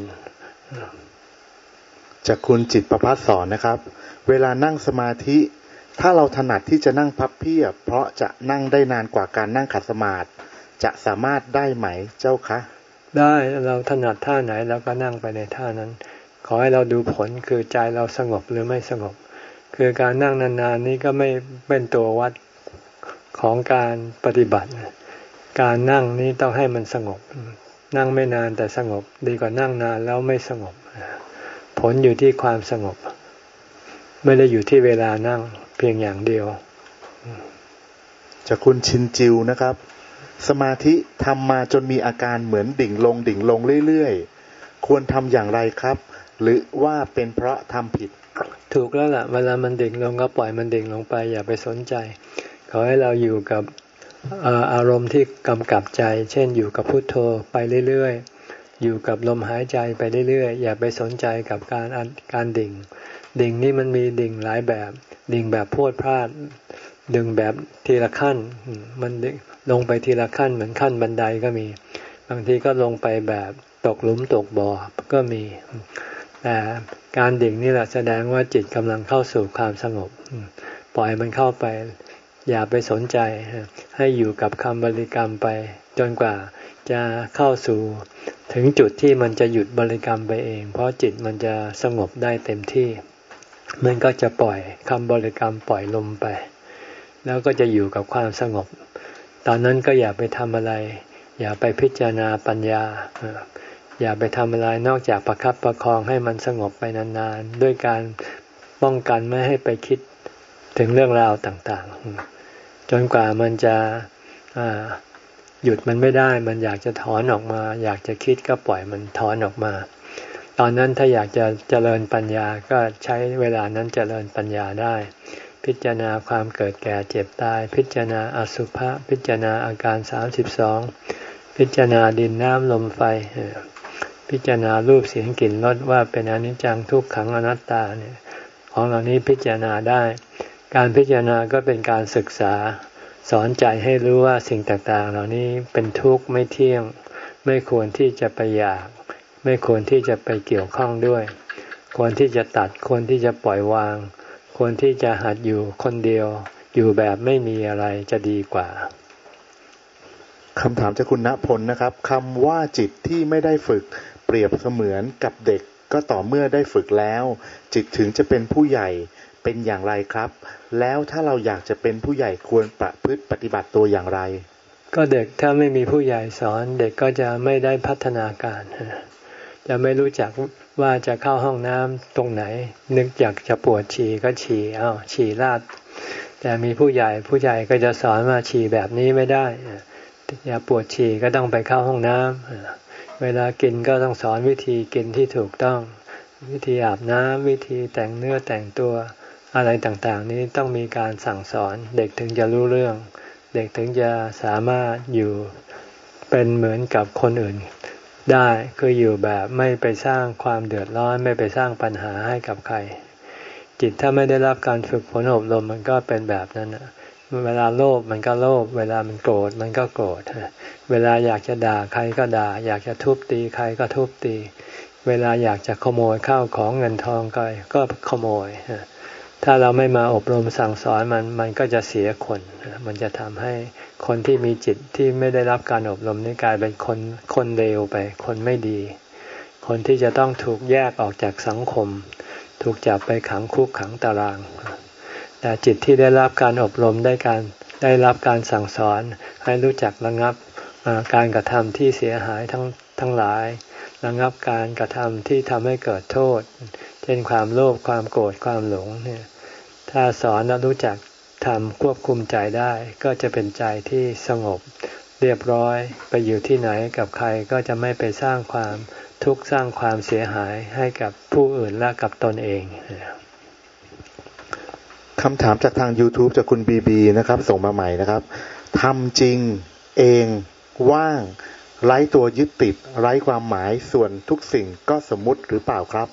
จากคุณจิตประภัสสรนะครับเวลานั่งสมาธิถ้าเราถนัดที่จะนั่งพับเพียบเพราะจะนั่งได้นานกว่าการนั่งขัดสมาธิจะสามารถได้ไหมเจ้าคะได้เราถนัดท่าไหนเราก็นั่งไปในท่านั้นขอให้เราดูผลคือใจเราสงบหรือไม่สงบคือการนั่งนานๆนี้ก็ไม่เป็นตัววัดของการปฏิบัติการนั่งนี้ต้องให้มันสงบนั่งไม่นานแต่สงบดีกว่านั่งนานแล้วไม่สงบผลอยู่ที่ความสงบไม่ได้อยู่ที่เวลานั่งเพียงอย่างเดียวจากคุณชินจิวนะครับสมาธิทำมาจนมีอาการเหมือนดิ่งลงดิ่งลงเรื่อยๆควรทำอย่างไรครับหรือว่าเป็นเพราะทำผิดถูกแล้วล่ะเวลามันดิ่งลงก็ปล่อยมันดิ่งลงไปอย่าไปสนใจขอให้เราอยู่กับอารมณ์ที่กำกับใจเช่นอยู่กับพุทโธไปเรื่อยๆอยู่กับลมหายใจไปเรื่อยๆอย่าไปสนใจกับการการดิ่งดิ่งนี่มันมีดิ่งหลายแบบดิ่งแบบพรวดพราดดึงแบบทีละขั้นมันลงไปทีละขั้นเหมือนขั้นบันไดก็มีบางทีก็ลงไปแบบตกหลุมตกบ่อก็มีแต่การดิ่งนี่แหละแสดงว่าจิตกำลังเข้าสู่ความสงบปล่อยมันเข้าไปอย่าไปสนใจให้อยู่กับคำบริกรรมไปจนกว่าจะเข้าสู่ถึงจุดที่มันจะหยุดบริกรรมไปเองเพราะจิตมันจะสงบได้เต็มที่มันก็จะปล่อยคำบริกรรมปล่อยลมไปแล้วก็จะอยู่กับความสงบตอนนั้นก็อย่าไปทำอะไรอย่าไปพิจารณาปัญญาอย่าไปทำอะไรนอกจากประคับประคองให้มันสงบไปนานๆด้วยการป้องกันไม่ให้ไปคิดถึงเรื่องราวต่างๆจนกว่ามันจะหยุดมันไม่ได้มันอยากจะถอนออกมาอยากจะคิดก็ปล่อยมันถอนออกมาตอนนั้นถ้าอยากจะเจริญปัญญาก็ใช้เวลานั้นเจริญปัญญาได้พิจารณาความเกิดแก่เจ็บตายพิจารณาอสุภะพิจารณาอาการสามสิบสองพิจารณาดินน้ำลมไฟพิจารณารูปเสียงกลิ่นรสว่าเป็นอนิจจังทุกขังอนัตตาเนี่ยของเหล่านี้พิจารณาได้การพิจารณาก็เป็นการศึกษาสอนใจให้รู้ว่าสิ่งต่างๆเหล่านี้เป็นทุกข์ไม่เที่ยงไม่ควรที่จะไปอยากไม่ควรที่จะไปเกี่ยวข้องด้วยควรที่จะตัดควรที่จะปล่อยวางควรที่จะหัดอยู่คนเดียวอยู่แบบไม่มีอะไรจะดีกว่าคำถามจากคุณณพลนะครับคำว่าจิตที่ไม่ได้ฝึกเปรียบเสมือนกับเด็กก็ต่อเมื่อได้ฝึกแล้วจิตถึงจะเป็นผู้ใหญ่เป็นอย่างไรครับแล้วถ้าเราอยากจะเป็นผู้ใหญ่ควรประพฤติปฏิบัติตัวอย่างไรก็เด็กถ้าไม่มีผู้ใหญ่สอนเด็กก็จะไม่ได้พัฒนาการจะไม่รู้จักว่าจะเข้าห้องน้ำตรงไหนนึกอยากจะปวดฉี่ก็ฉี่อ้าวฉี่ลาดแต่มีผู้ใหญ่ผู้ใหญ่ก็จะสอนว่าฉี่แบบนี้ไม่ได้อย่าปวดฉี่ก็ต้องไปเข้าห้องน้ำเวลากินก็ต้องสอนวิธีกินที่ถูกต้องวิธีอาบน้ำวิธีแต่งเนื้อแต่งตัวอะไรต่างๆนี้ต้องมีการสั่งสอนเด็กถึงจะรู้เรื่องเด็กถึงจะสามารถอยู่เป็นเหมือนกับคนอื่นได้คืออยู่แบบไม่ไปสร้างความเดือดร้อนไม่ไปสร้างปัญหาให้กับใครจิตถ้าไม่ได้รับการฝึกฝนอบรมมันก็เป็นแบบนั้นนะเวลาโลภมันก็โลภเวลามันโกรธมันก็โกรธเวลาอยากจะด่าใครก็ด่าอยากจะทุบตีใครก็ทุบตีเวลาอยากจะขโมยข้าวของเงินทองก็ก็ขโมยถ้าเราไม่มาอบรมสั่งสอนมันมันก็จะเสียคนมันจะทำให้คนที่มีจิตที่ไม่ได้รับการอบรมนี่กลายเป็นคนคนเลวไปคนไม่ดีคนที่จะต้องถูกแยกออกจากสังคมถูกจับไปขังคุกขังตารางแต่จิตที่ได้รับการอบรมได้การได้รับการสั่งสอนให้รู้จักระงับการกระทำที่เสียหายทั้งทั้งหลายระงับการกระทำที่ทำให้เกิดโทษเช่นความโลภความโกรธความหลงเนี่ยถ้าสอนแล้วรู้จักทำควบคุมใจได้ก็จะเป็นใจที่สงบเรียบร้อยไปอยู่ที่ไหนกับใครก็จะไม่ไปสร้างความทุกข์สร้างความเสียหายให้กับผู้อื่นและกับตนเองคำถามจากทาง YouTube จากคุณบีบีนะครับส่งมาใหม่นะครับทำจริงเองว่างไร้ตัวยึดติดไร้ความหมายส่วนทุกสิ่งก็สมมุติหรือเปล่าครับ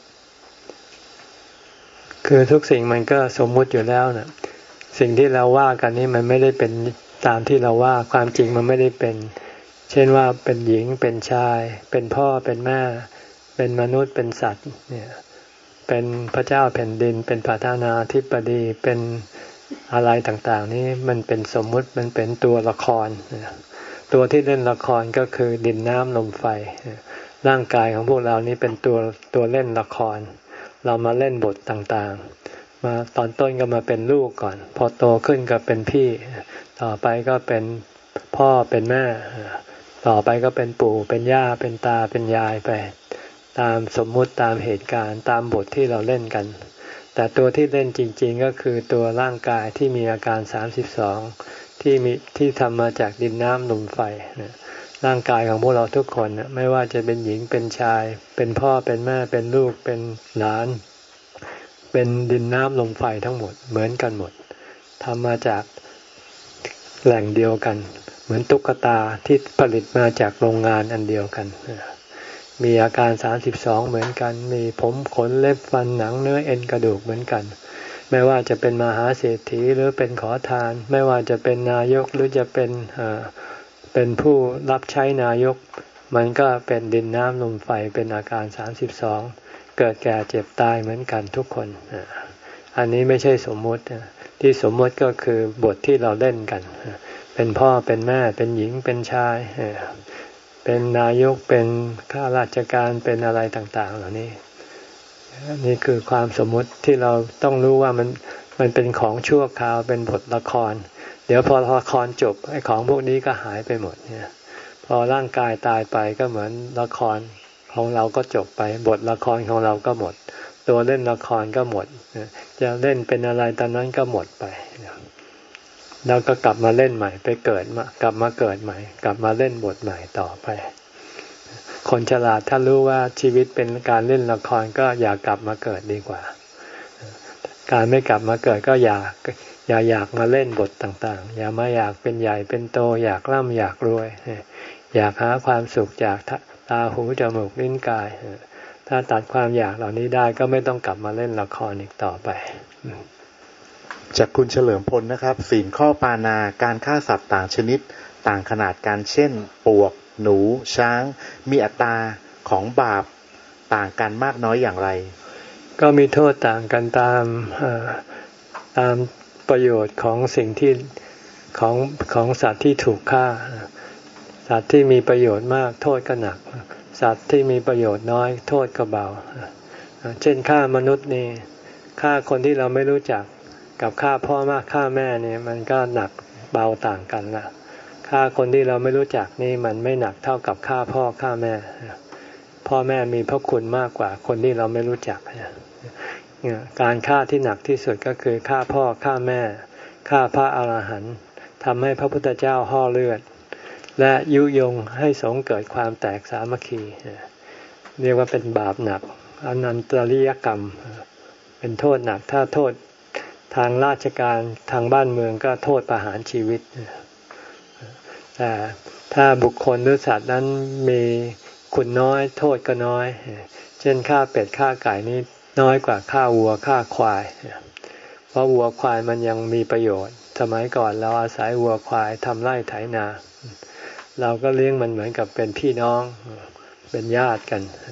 คือทุกสิ่งมันก็สมมุติอยู่แล้วนะสิ่งที่เราว่ากันนี่มันไม่ได้เป็นตามที่เราว่าความจริงมันไม่ได้เป็นเช่นว่าเป็นหญิงเป็นชายเป็นพ่อเป็นแม่เป็นมนุษย์เป็นสัตว์เนี่ยเป็นพระเจ้าแผ่นดินเป็นประธานาธิบดีเป็นอะไรต่างๆนี่มันเป็นสมมุติมันเป็นตัวละครตัวที่เล่นละครก็คือดินน้ำลมไฟร่างกายของพวกเรานี้เป็นตัวตัวเล่นละครเรามาเล่นบทต่างๆมาตอนต้นก็มาเป็นลูกก่อนพอโตขึ้นก็เป็นพี่ต่อไปก็เป็นพ่อเป็นแม่ต่อไปก็เป็นปู่เป็นย่าเป็นตาเป็นยายไปตามสมมุติตามเหตุการณ์ตามบทที่เราเล่นกันแต่ตัวที่เล่นจริงๆก็คือตัวร่างกายที่มีอาการสามสิบสองที่มีที่ทำมาจากดินน้ำลมไฟร่างกายของพวกเราทุกคนไม่ว่าจะเป็นหญิงเป็นชายเป็นพ่อเป็นแม่เป็นลูกเป็นหลานเป็นดินน้ำลมไฟทั้งหมดเหมือนกันหมดทำมาจากแหล่งเดียวกันเหมือนตุ๊กตาที่ผลิตมาจากโรงงานอันเดียวกันมีอาการสามสิบสองเหมือนกันมีผมขนเล็บฟันหนังเนื้อเอ็นกระดูกเหมือนกันไม่ว่าจะเป็นมหาเศรษฐีหรือเป็นขอทานไม่ว่าจะเป็นนายกหรือจะเป็นเป็นผู้รับใช้นายกมันก็เป็นดินน้ำลมไฟเป็นอาการสามสิบสองเกิดแก่เจ็บตายเหมือนกันทุกคนอันนี้ไม่ใช่สมมุติที่สมมุติก็คือบทที่เราเล่นกันเป็นพ่อเป็นแม่เป็นหญิงเป็นชายเป็นนายกเป็นข้าราชการเป็นอะไรต่างๆเหล่านี้นี่คือความสมมุติที่เราต้องรู้ว่ามันมันเป็นของชั่วคราวเป็นบทละครเดี๋ยวพอละครจบไอ้ของพวกนี้ก็หายไปหมดเนี่ยพอร่างกายตายไปก็เหมือนละครของเราก็จบไปบทละครของเราก็หมดตัวเล่นละครก็หมดจะเล่นเป็นอะไรตอนนั้นก็หมดไปแล้วก็กลับมาเล่นใหม่ไปเกิดมากลับมาเกิดใหม่กลับมาเล่นบทใหม่ต่อไปคนฉลาดถ้ารู้ว่าชีวิตเป็นการเล่นละครก็อย่ากลับมาเกิดดีกว่าการไม่กลับมาเกิดก็อย่าอย่าอยากมาเล่นบทต่างๆอย่ามาอยากเป็นใหญ่เป็นโตอยากร่ำอยากรวยอยากหาความสุขจากตาหูจมูกลิ้นกายถ้าตัดความอยากเหล่านี้ได้ก็ไม่ต้องกลับมาเล่นละครอีกต่อไปจากคุณเฉลิมพลนะครับศีลข้อปานาการฆ่าสัตว์ต่างชนิดต่างขนาดกันเช่นปลวกหนูช้างมีอัตราของบาปต่างกันมากน้อยอย่างไรก็มีโทษต่างกันตามตามประโยชน์ของสิ่งที่ของของสัตว์ที่ถูกฆ่าสัตว์ที่มีประโยชน์มากโทษก็หนักสัตว์ที่มีประโยชน์น้อยโทษก็เบาเช่นฆ่ามนุษย์นี่ฆ่าคนที่เราไม่รู้จักกับฆ่าพ่อมากฆ่าแม่เนี่ยมันก็หนักเบาต่างกันละฆ่าคนที่เราไม่รู้จักนี่มันไม่หนักเท่ากับฆ่าพ่อฆ่าแม่พ่อแม่มีพระคุณมากกว่าคนที่เราไม่รู้จักการฆ่าที่หนักที่สุดก็คือฆ่าพ่อฆ่าแม่ฆ่าพระอรหันต์ทำให้พระพุทธเจ้าห่อเลือดและยุยงให้สงฆ์เกิดความแตกสามัคคีเรียกว่าเป็นบาปหนักอนันตริยกรรมเป็นโทษหนักถ้าโทษทางราชการทางบ้านเมืองก็โทษประหารชีวิตแต่ถ้าบุคคลหรือสัตว์นั้นมีคุณน้อยโทษก็น้อยเช่นฆ่าเป็ดฆ่าไก่นี่น้อยกว่าฆ่าวัวฆ่าควายเพราะวัวควายมันยังมีประโยชน์สมัยก่อนเราอาศัยวัวควายทำไร่ไถนาเราก็เลี้ยงมันเหมือนกับเป็นพี่น้องเป็นญาติกันพอ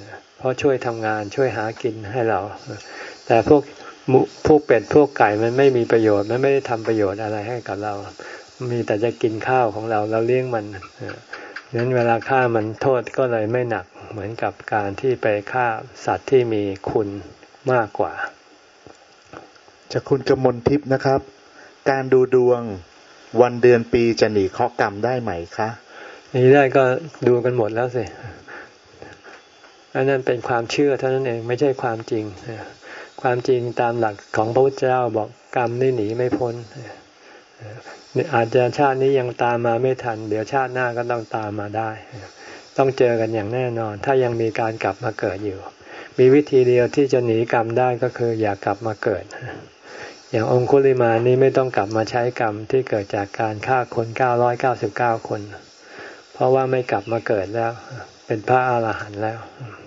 ราะช่วยทำงานช่วยหากินให้เราแต่พวกพวกเป็ดพวกไก่มันไม่มีประโยชน์มันไม่ได้ทำประโยชน์อะไรให้กับเรามีแต่จะกินข้าวของเราเราเลี้ยงมันนั้นเวลาฆ่ามันโทษก็เลยไม่หนักเหมือนกับการที่ไปฆ่าสัตว์ที่มีคุณมากกว่าจากคุณกมลทิพย์นะครับการดูดวงวันเดือนปีจะหนีเคราะห์กรรมได้ไหมคะหนีได้ก็ดูกันหมดแล้วสิอันนั้นเป็นความเชื่อเท่านั้นเองไม่ใช่ความจริงความจริงตามหลักของพระพุทธเจ้าบอกกรรมนี่หนีไม่พ้นอาจจะชาตินี้ยังตามมาไม่ทันเดี๋ยวชาติหน้าก็ต้องตามมาได้ต้องเจอกันอย่างแน่นอนถ้ายังมีการกลับมาเกิดอยู่มีวิธีเดียวที่จะหนีกรรมได้ก็คืออย่ากลับมาเกิดอย่างองคุลิมานนี้ไม่ต้องกลับมาใช้กรรมที่เกิดจากการฆ่าคนเก้าร้อยเก้าสิบเก้าคนเพราะว่าไม่กลับมาเกิดแล้วเป็นพระอรหันต์แล้ว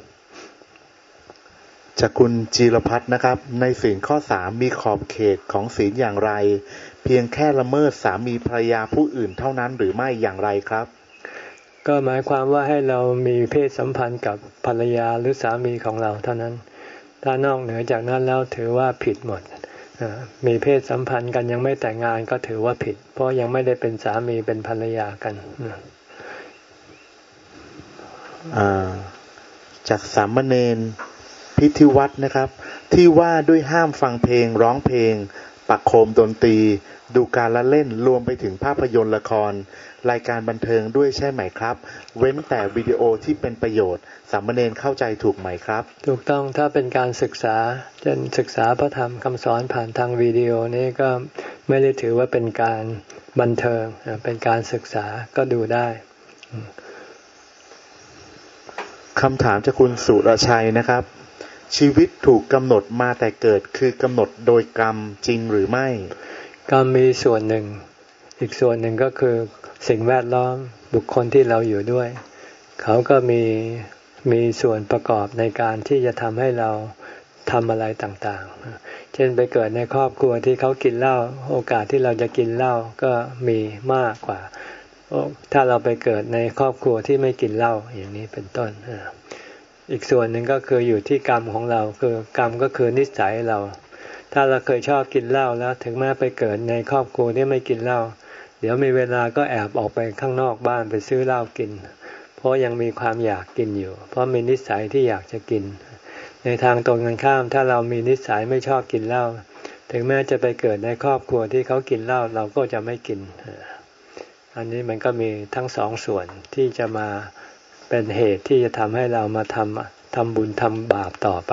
จากคุณจีรพัฒน์นะครับในศีลข้อสามมีขอบเขตของศีลอย่างไรเพียงแค่ละเมิดสามีภรรยาผู้อื่นเท่านั้นหรือไม่อย่างไรครับก็หมายความว่าให้เรามีเพศสัมพันธ์กับภรรยาหรือสามีของเราเท่านั้นถ้านอกเหนือจากนั้นแล้วถือว่าผิดหมดมีเพศสัมพันธ์กันยังไม่แต่งงานก็ถือว่าผิดเพราะยังไม่ได้เป็นสามีเป็นภรรยากันจากสามเณรพิธีวัฒน์นะครับที่ว่าด้วยห้ามฟังเพลงร้องเพลงปักโคมดนตรีดูการละเล่นรวมไปถึงภาพยนตร์ละครรายการบันเทิงด้วยใช่ไหมครับเว้นแต่วิดีโอที่เป็นประโยชน์สามเณรเข้าใจถูกไหมครับถูกต้องถ้าเป็นการศึกษาเช่นศึกษาพระธรรมคำสอนผ่านทางวิดีโอนี้ก็ไม่ได้ถือว่าเป็นการบันเทิงเป็นการศึกษาก็ดูได้คำถามจากคุณสุรชัยนะครับชีวิตถูกกำหนดมาแต่เกิดคือกำหนดโดยกรรมจริงหรือไม่กรรมมีส่วนหนึ่งอีกส่วนหนึ่งก็คือสิ่งแวดล้อมบุคคลที่เราอยู่ด้วยเขาก็มีมีส่วนประกอบในการที่จะทำให้เราทำอะไรต่างๆเช่นไปเกิดในครอบครัวที่เขากินเหล้าโอกาสที่เราจะกินเหล้าก็มีมากกว่าถ้าเราไปเกิดในครอบครัวที่ไม่กินเหล้าอย่างนี้เป็นต้นอีกส่วนหนึ่งก็คืออยู่ที่กรรมของเราคือกรรมก็คือนิสัยเราถ้าเราเคยชอบกินเหล้าแล้วถึงแม้ไปเกิดในครอบครัวที่ไม่กินเหล้าเดี๋ยวมีเวลาก็แอบออกไปข้างนอกบ้านไปซื้อเหล้ากินเพราะยังมีความอยากกินอยู่เพราะมีนิสัยที่อยากจะกินในทางตรงกันข้ามถ้าเรามีนิสัยไม่ชอบกินเหล้าถึงแม้จะไปเกิดในครอบครัวที่เขากินเหล้าเราก็จะไม่กินอันนี้มันก็มีทั้งสองส่วนที่จะมาเป็นเหตุที่จะทำให้เรามาทำทำบุญทำบาปต่อไป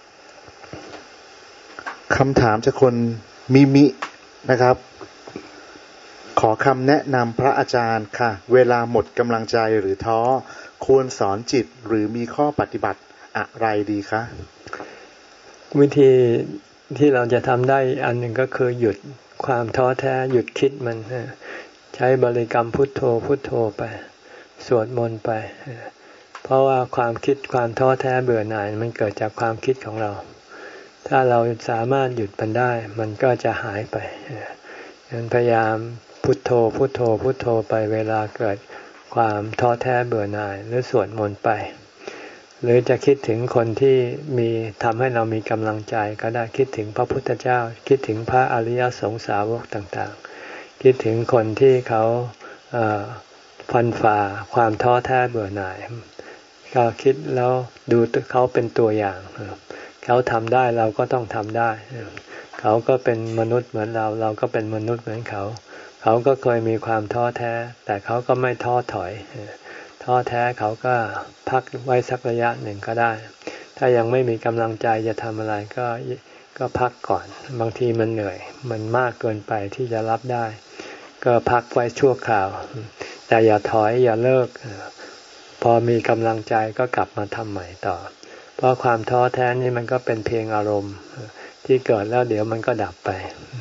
คำถามจากคนมิมินะครับขอคำแนะนำพระอาจารย์ค่ะเวลาหมดกำลังใจหรือท้อควรสอนจิตหรือมีข้อปฏิบัติอะไรดีคะวิธีที่เราจะทำได้อันหนึ่งก็คือหยุดความท้อแท้หยุดคิดมันใช้บริกรรมพุทโธพุทโธไปสวดมนต์ไปเพราะว่าความคิดความท้อแท้เบื่อหน่ายมันเกิดจากความคิดของเราถ้าเราสามารถหยุดมันได้มันก็จะหายไปงั้นพยายามพุทโธพุทโธพุทโธไปเวลาเกิดความท้อแท้เบื่อหน่ายหรือสวดมนต์ไปหรือจะคิดถึงคนที่มีทำให้เรามีกำลังใจก็ได้คิดถึงพระพุทธเจ้าคิดถึงพระอริยสงสาวกต่างๆคิดถึงคนที่เขาฟันฝ่าความท้อแท้เบื่อหน่ายก็คิดแล้วดูเขาเป็นตัวอย่างเขาทำได้เราก็ต้องทำได้เขาก็เป็นมนุษย์เหมือนเราเราก็เป็นมนุษย์เหมือนเขาเขาก็เคยมีความท้อแท้แต่เขาก็ไม่ท้อถอยท้อแท้เขาก็พักไว้สักระยะหนึ่งก็ได้ถ้ายังไม่มีกำลังใจจะทำอะไรก็ก็พักก่อนบางทีมันเหนื่อยมันมากเกินไปที่จะรับได้ก็พักไว้ชั่วคราวแต่อย่าถอยอย่าเลิกพอมีกำลังใจก็กลับมาทำใหม่ต่อเพราะความท้อแท้นี่มันก็เป็นเพียงอารมณ์ที่เกิดแล้วเดี๋ยวมันก็ดับไป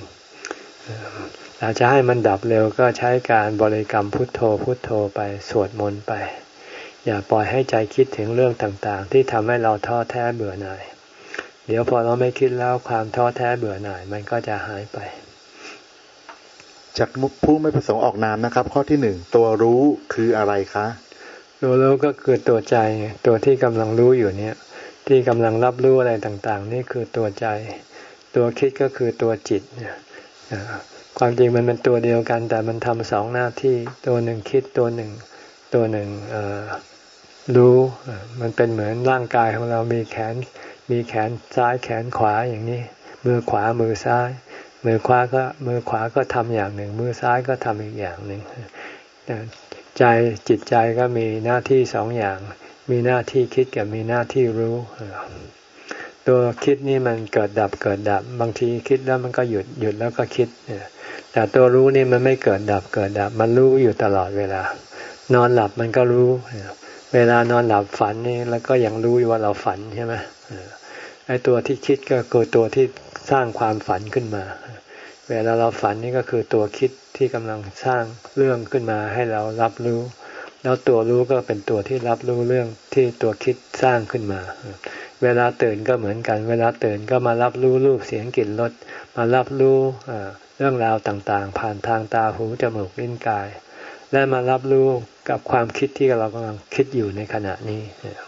เราจะให้มันดับเร็วก็ใช้การบริกรรมพุทโธพุทโธไปสวดมนต์ไปอย่าปล่อยให้ใจคิดถึงเรื่องต่างๆที่ทำให้เราท้อแท้เบื่อหน่ายเดี๋ยวพอเราไม่คิดแล้วความท้อแท้เบื่อหน่ายมันก็จะหายไปจากผู้ไม่ประสงค์ออกนามนะครับข้อที่หนึ่งตัวรู้คืออะไรคะตัวรู้ก็คือตัวใจตัวที่กำลังรู้อยู่เนี่ยที่กำลังรับรู้อะไรต่างๆนี่คือตัวใจตัวคิดก็คือตัวจิตเนี่ยความจริงมันเป็นตัวเดียวกันแต่มันทำสองหน้าที่ตัวหนึ่งคิดตัวหนึ่งตัวหนึ่งรู้มันเป็นเหมือนร่างกายของเรามีแขนมีแขนซ้ายแขนขวาอย่างนี้มือขวามือซ้ายมือขวาก็มือขวาก็ทำอย่างหนึ่งมือซ้ายก็ทำอีกอย่างหนึ่งใจจิตใจก็มีหน้าที่สองอย่างมีหน้าที่คิดกับมีหน้าที่รู้ตัวคิดนี่มันเกิดดับเกิดดับบางทีคิดแล้วมันก็หยุดหยุดแล้วก็คิดแต่ตัวรู้นี่มันไม่เกิดดับเกิดดับมันรู้อยู่ตลอดเวลานอนหลับมันก็รู้เวลานอนหลับฝันนี่แล้วก็ยังรู้อยู่ว่าเราฝันใช่ไหมไอ้ตัวที่คิดก็คือตัวที่สร้างความฝันขึ้นมาเวลาเราฝันนี่ก็คือตัวคิดที่กำลังสร้างเรื่องขึ้นมาให้เรารับรู้แล้วตัวรู้ก็เป็นตัวที่รับรู้เรื่องที่ตัวคิดสร้างขึ้นมาเวลาตื่นก็เหมือนกันเวลาตื่นก็มารับรู้รูปเสียงกลิ่นรสมารับรู้เรื่องราวต่างๆผ่านทางตาหูจมูกลิ้นกายและมารับรู้กับความคิดที่เรากำลังคิดอยู่ในขณะนี้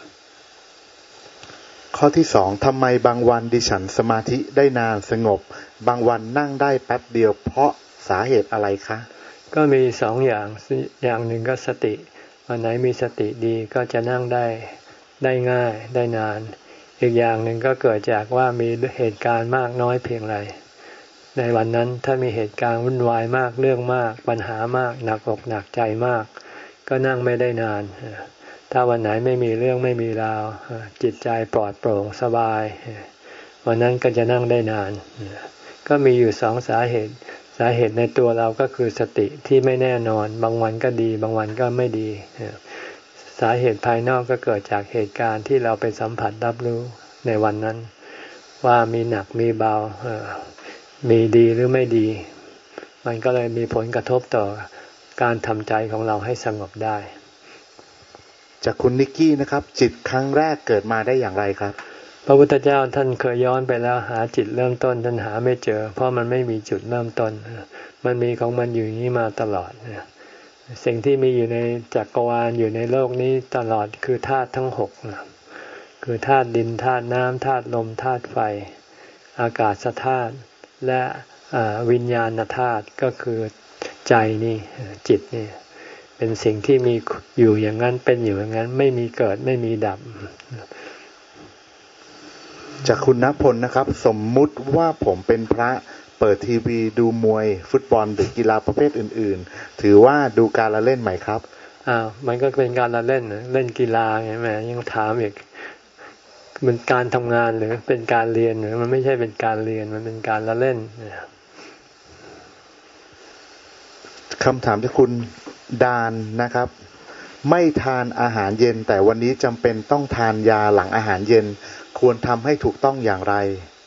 ข้อที่สองทำไมบางวันดิฉันสมาธิได้นานสงบบางวันนั่งได้แป๊บเดียวเพราะสาเหตุอะไรคะก็มีสองอย่างอย่างหนึ่งก็สติวันไหนมีสติดีก็จะนั่งได้ได้ง่ายได้นานอีกอย่างหนึ่งก็เกิดจากว่ามีเหตุการณ์มากน้อยเพียงไรในวันนั้นถ้ามีเหตุการณ์วุ่นวายมากเรื่องมากปัญหามากหนักอกหนักใจมากก็นั่งไม่ได้นานถ้าวันไหนไม่มีเรื่องไม่มีราวจิตใจปลอดโปร่งสบายวันนั้นก็จะนั่งได้นานก็มีอยู่สองสาเหตุสาเหตุในตัวเราก็คือสติที่ไม่แน่นอนบางวันก็ดีบางวันก็ไม่ดีสาเหตุภายนอกก็เกิดจากเหตุการณ์ที่เราไปสัมผัสรับรู้ในวันนั้นว่ามีหนักมีเบามีดีหรือไม่ดีมันก็เลยมีผลกระทบต่อการทำใจของเราให้สงบได้จากคุณนิกกี้นะครับจิตครั้งแรกเกิดมาได้อย่างไรครับพระพุทธเจ้าท่านเคยย้อนไปแล้วหาจิตเริ่มต้นท่านหาไม่เจอเพราะมันไม่มีจุดเริ่มต้นมันมีของมันอยู่อย่างนี้มาตลอดสิ่งที่มีอยู่ในจักรวาลอยู่ในโลกนี้ตลอดคือธาตุทั้งหกคือธาตุดินธาตุน้ำธาตุลมธาตุไฟอากาศธาตุและวิญญาณธาตุก็คือใจนี่จิตนี่เป็นสิ่งที่มีอยู่อย่างนั้นเป็นอยู่อย่างนั้นไม่มีเกิดไม่มีดับจากคุณณพลนะครับสมมุติว่าผมเป็นพระเปิดทีวีดูมวยฟุตบอลหรือกีฬาประเภทอื่นๆถือว่าดูการละเล่นไหมครับอ้าวมันก็เป็นการละเล่นเล่นกีฬาไงแม่ยังถามอีกมันการทำงานหรือเป็นการเรียนหรือมันไม่ใช่เป็นการเรียนมันเป็นการละเล่นคำถามจากคุณดานนะครับไม่ทานอาหารเย็นแต่วันนี้จำเป็นต้องทานยาหลังอาหารเย็นควรทำให้ถูกต้องอย่างไร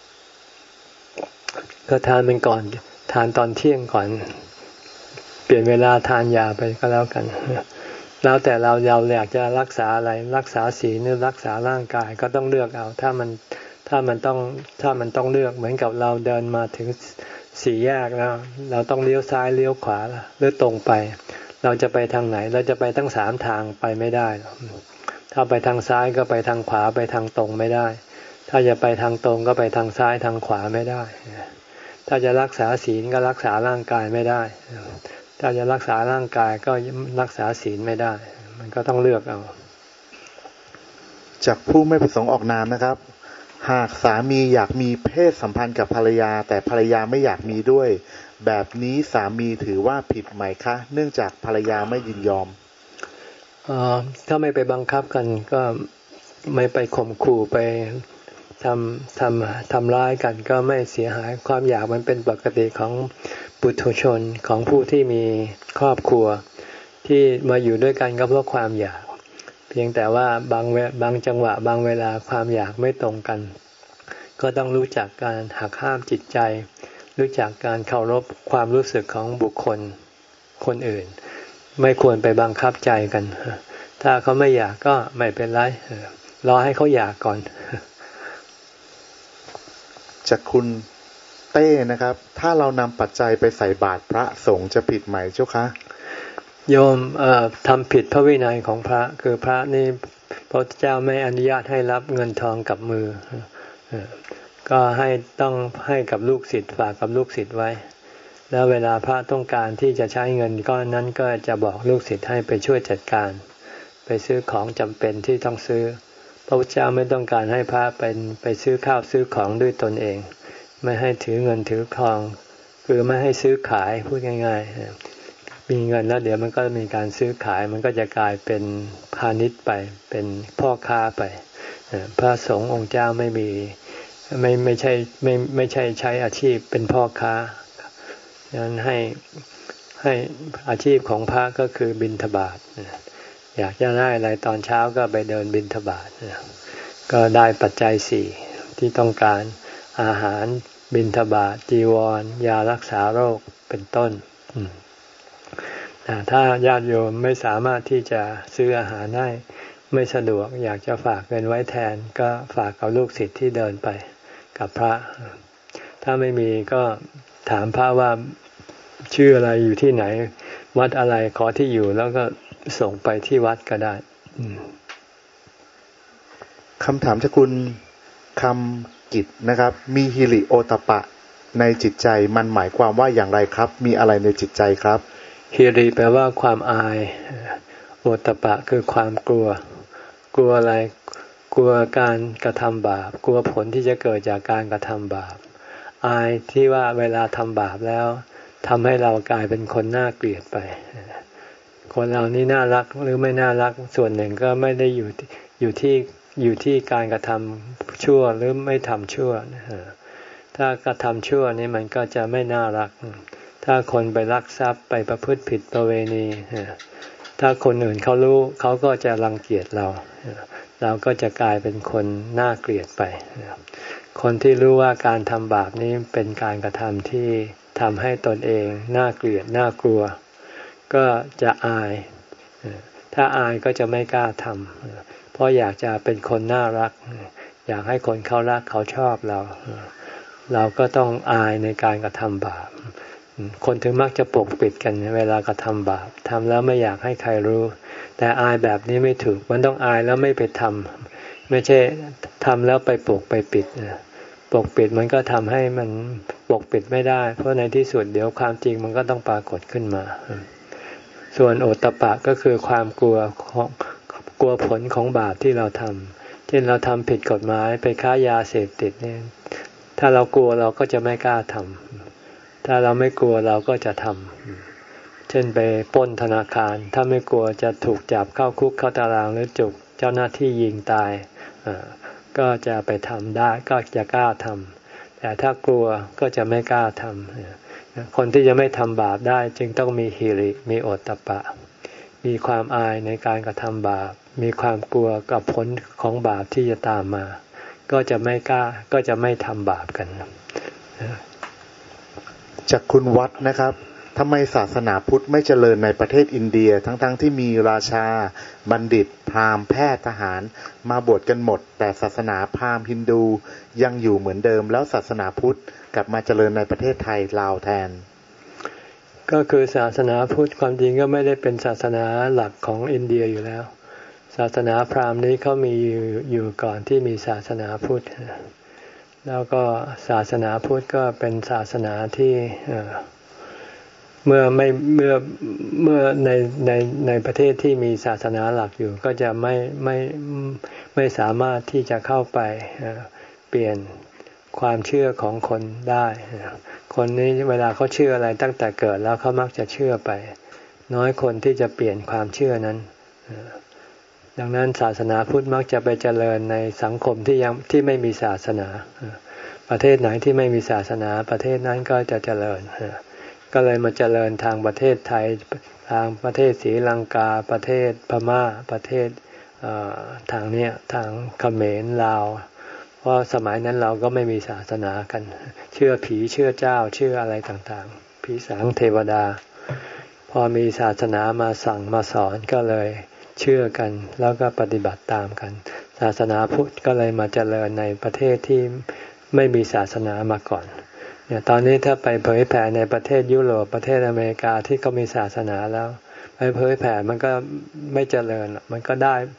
ก็ทานเป็นก่อนทานตอนเที่ยงก่อนเปลี่ยนเวลาทานยาไปก็แล้วกันแล้วแต่เราเราอยากจะรักษาอะไรรักษาศีลหรือรักษาร่างกายก็ต้องเลือกเอาถ้ามันถ้ามันต้องถ้ามันต้องเลือกเหมือนกับเราเดินมาถึงสี่แยกแล้วเราต้องเลี้ยวซ้ายเลี้ยวขวาหรือตรงไปเราจะไปทางไหนเราจะไปทั้งสามทางไปไม่ได้ถ้าไปทางซ้ายก็ไปทางขวาไปทางตรงไม่ได้ถ้าจะไปทางตรงก็ไปทางซ้ายทางขวาไม่ได้ถ้าจะรักษาศีลก็รักษาร่างกายไม่ได้ถ้าจะรักษาร่างกายก็รักษาศีลไม่ได้มันก็ต้องเลือกเอาจากผู้ไม่ประสงค์ออกนามนะครับหากสามีอยากมีเพศสัมพันธ์กับภรรยาแต่ภรรยาไม่อยากมีด้วยแบบนี้สามีถือว่าผิดไหมคะเนื่องจากภรรยาไม่ยินยอมอ๋อถ้าไม่ไปบังคับกันก็ไม่ไปข่มขู่ไปทำทำทำร้ายกันก็ไม่เสียหายความอยากมันเป็นปกติของปุถุชนของผู้ที่มีครอบครัวที่มาอยู่ด้วยกันก็เพราะความอยากเพียงแต่ว่าบางบางจังหวะบางเวลาความอยากไม่ตรงกันก็ต้องรู้จักการหักห้ามจิตใจรู้จักการเคารพความรู้สึกของบุคคลคนอื่นไม่ควรไปบังคับใจกันถ้าเขาไม่อยากก็ไม่เป็นไรรอให้เขาอยากก่อนจากคุณเต้นะครับถ้าเรานำปัจจัยไปใส่บาตรพระสงฆ์จะผิดไหมเจ้าคะโยมเอ่อทำผิดพระวินัยของพระคือพระนี่พระพุทธเจ้าไม่อนุญาตให้รับเงินทองกับมือก็ให้ต้องให้กับลูกศิษย์ฝากกับลูกศิษย์ไว้แล้วเวลาพระต้องการที่จะใช้เงินก้อนนั้นก็จะบอกลูกศิษย์ให้ไปช่วยจัดการไปซื้อของจำเป็นที่ต้องซื้อพระพุทธเจ้าไม่ต้องการให้พระเป็นไปซื้อข้าวซื้อของด้วยตนเองไม่ให้ถือเงินถือทองคือไม่ให้ซื้อขายพูดง่ายๆมีเงินแล้วเดี๋ยวมันก็มีการซื้อขายมันก็จะกลายเป็นพาณิชย์ไปเป็นพ่อค้าไปพระสงฆ์องค์เจ้าไม่มีไม่ไม่ใช่ไม่ไม่ใช่ใช้อาชีพเป็นพ่อค้าดังนั้นให้ให้อาชีพของพระก็คือบิณฑบาตอยากจะได้อะไรตอนเช้าก็ไปเดินบิณฑบาตก็ได้ปัจจัยสี่ที่ต้องการอาหารบิณฑบาตจีวรยารักษาโรคเป็นต้นถ้าญาติโยมไม่สามารถที่จะซื้ออาหารได้ไม่สะดวกอยากจะฝากเงินไว้แทนก็ฝากกับลูกศิษย์ที่เดินไปกับพระถ้าไม่มีก็ถามพระว่าชื่ออะไรอยู่ที่ไหนวัดอะไรขอที่อยู่แล้วก็ส่งไปที่วัดก็ได้คำถามจากคุณคำกิจนะครับมีฮิริโอตปะในจิตใจมันหมายความว่าอย่างไรครับมีอะไรในจิตใจครับฮิริแปลว่าความอายโอตปะคือความกลัวกลัวอะไรกลัวการกระทำบาปกลัวผลที่จะเกิดจากการกระทำบาปอายที่ว่าเวลาทำบาปแล้วทำให้เรากลายเป็นคนน่าเกลียดไปคนเรานี่น่ารักหรือไม่น่ารักส่วนหนึ่งก็ไม่ได้อยู่อยู่ที่อยู่ที่การกระทำชั่วหรือไม่ทำชั่วถ้ากระทำชั่วนี่มันก็จะไม่น่ารักถ้าคนไปลักทรัพย์ไปประพฤติผิดประเวณีถ้าคนอื่นเขารู้เขาก็จะรังเกียจเราเราก็จะกลายเป็นคนน่าเกลียดไปคนที่รู้ว่าการทำบาปนี้เป็นการกระทำที่ทำให้ตนเองน่าเกลียดน่ากลัวก็จะอายถ้าอายก็จะไม่กล้าทำเพราะอยากจะเป็นคนน่ารักอยากให้คนเขารักเขาชอบเราเราก็ต้องอายในการกระทำบาปคนถึงมักจะปกปิดกันเวลากระทำบาปทำแล้วไม่อยากให้ใครรู้แต่อายแบบนี้ไม่ถูกมันต้องอายแล้วไม่ไปทำไม่ใช่ทำแล้วไปปกไปปิดปกปิดมันก็ทำให้มันปกปิดไม่ได้เพราะในที่สุดเดี๋ยวความจริงมันก็ต้องปรากฏขึ้นมาส่วนโอตตัปปะก็คือความกลัวของกลัวผลของบาปที่เราทำเช่นเราทำผิดกฎหมายไปค้ายาเสพติดเนี่ยถ้าเรากลัวเราก็จะไม่กล้าทำถ้าเราไม่กลัวเราก็จะทำเช่นไปปล้นธนาคารถ้าไม่กลัวจะถูกจับเข้าคุกเข้าตารางหรือจุกเจ้าหน้าที่ยิงตายก็จะไปทำได้ก็จะกล้าทำแต่ถ้ากลัวก็จะไม่กล้าทำคนที่จะไม่ทำบาปได้จึงต้องมีฮิริมีโอตตัปปะมีความอายในการกระทำบาปมีความกลัวกับผลของบาปที่จะตามมาก็จะไม่กล้าก็จะไม่ทำบาปกันจากคุณวัดนะครับทำไมศาสนาพุทธไม่เจริญในประเทศอินเดียทั้งๆ ท, ที่มีราชาบัณฑิตพราหมณ์แพทย์ทหารมาบวชกันหมดแต่ศาสนาพราหมณ์ฮินดูยังอยู่เหมือนเดิมแล้วศาสนาพุทธกลับมาเจริญในประเทศไทยลาวแทนก็คือศาสนาพุทธความจริงก็ไม่ได้เป็นศาสนาหลักของอินเดียอยู่แล้วศาสนาพราหมณ์นี้เขามีอยู่อยู่ก่อนที่มีศาสนาพุทธแล้วก็ศาสนาพุทธก็เป็นศาสนาที่เมื่อไม่เมื่อเมื่อในในในประเทศที่มีศาสนาหลักอยู่ก็จะไม่ไม่ไม่สามารถที่จะเข้าไปเปลี่ยนความเชื่อของคนได้คนนี้เวลาเขาเชื่ออะไรตั้งแต่เกิดแล้วเขามักจะเชื่อไปน้อยคนที่จะเปลี่ยนความเชื่อนั้นดังนั้นศาสนาพุทธมักจะไปเจริญในสังคมที่ยังที่ไม่มีศาสนาประเทศไหนที่ไม่มีศาสนาประเทศนั้นก็จะเจริญก็เลยมาเจริญทางประเทศไทยทางประเทศศรีลังกาประเทศพม่าประเทศทางเนี้ยทางเขมรลาวเพราะสมัยนั้นเราก็ไม่มีศาสนากันเชื่อผีเชื่อเจ้าเชื่ออะไรต่างๆผีสางเทวดาพอมีศาสนามาสั่งมาสอนก็เลยเชื่อกันแล้วก็ปฏิบัติตามกันศาสนาพุทธก็เลยมาเจริญในประเทศที่ไม่มีศาสนามาก่อนเนี่ยตอนนี้ถ้าไปเผยแผ่ในประเทศยุโรปประเทศอเมริกาที่เขามีศาสนาแล้วไปเผยแผ่มันก็ไม่เจริญมันก็ได้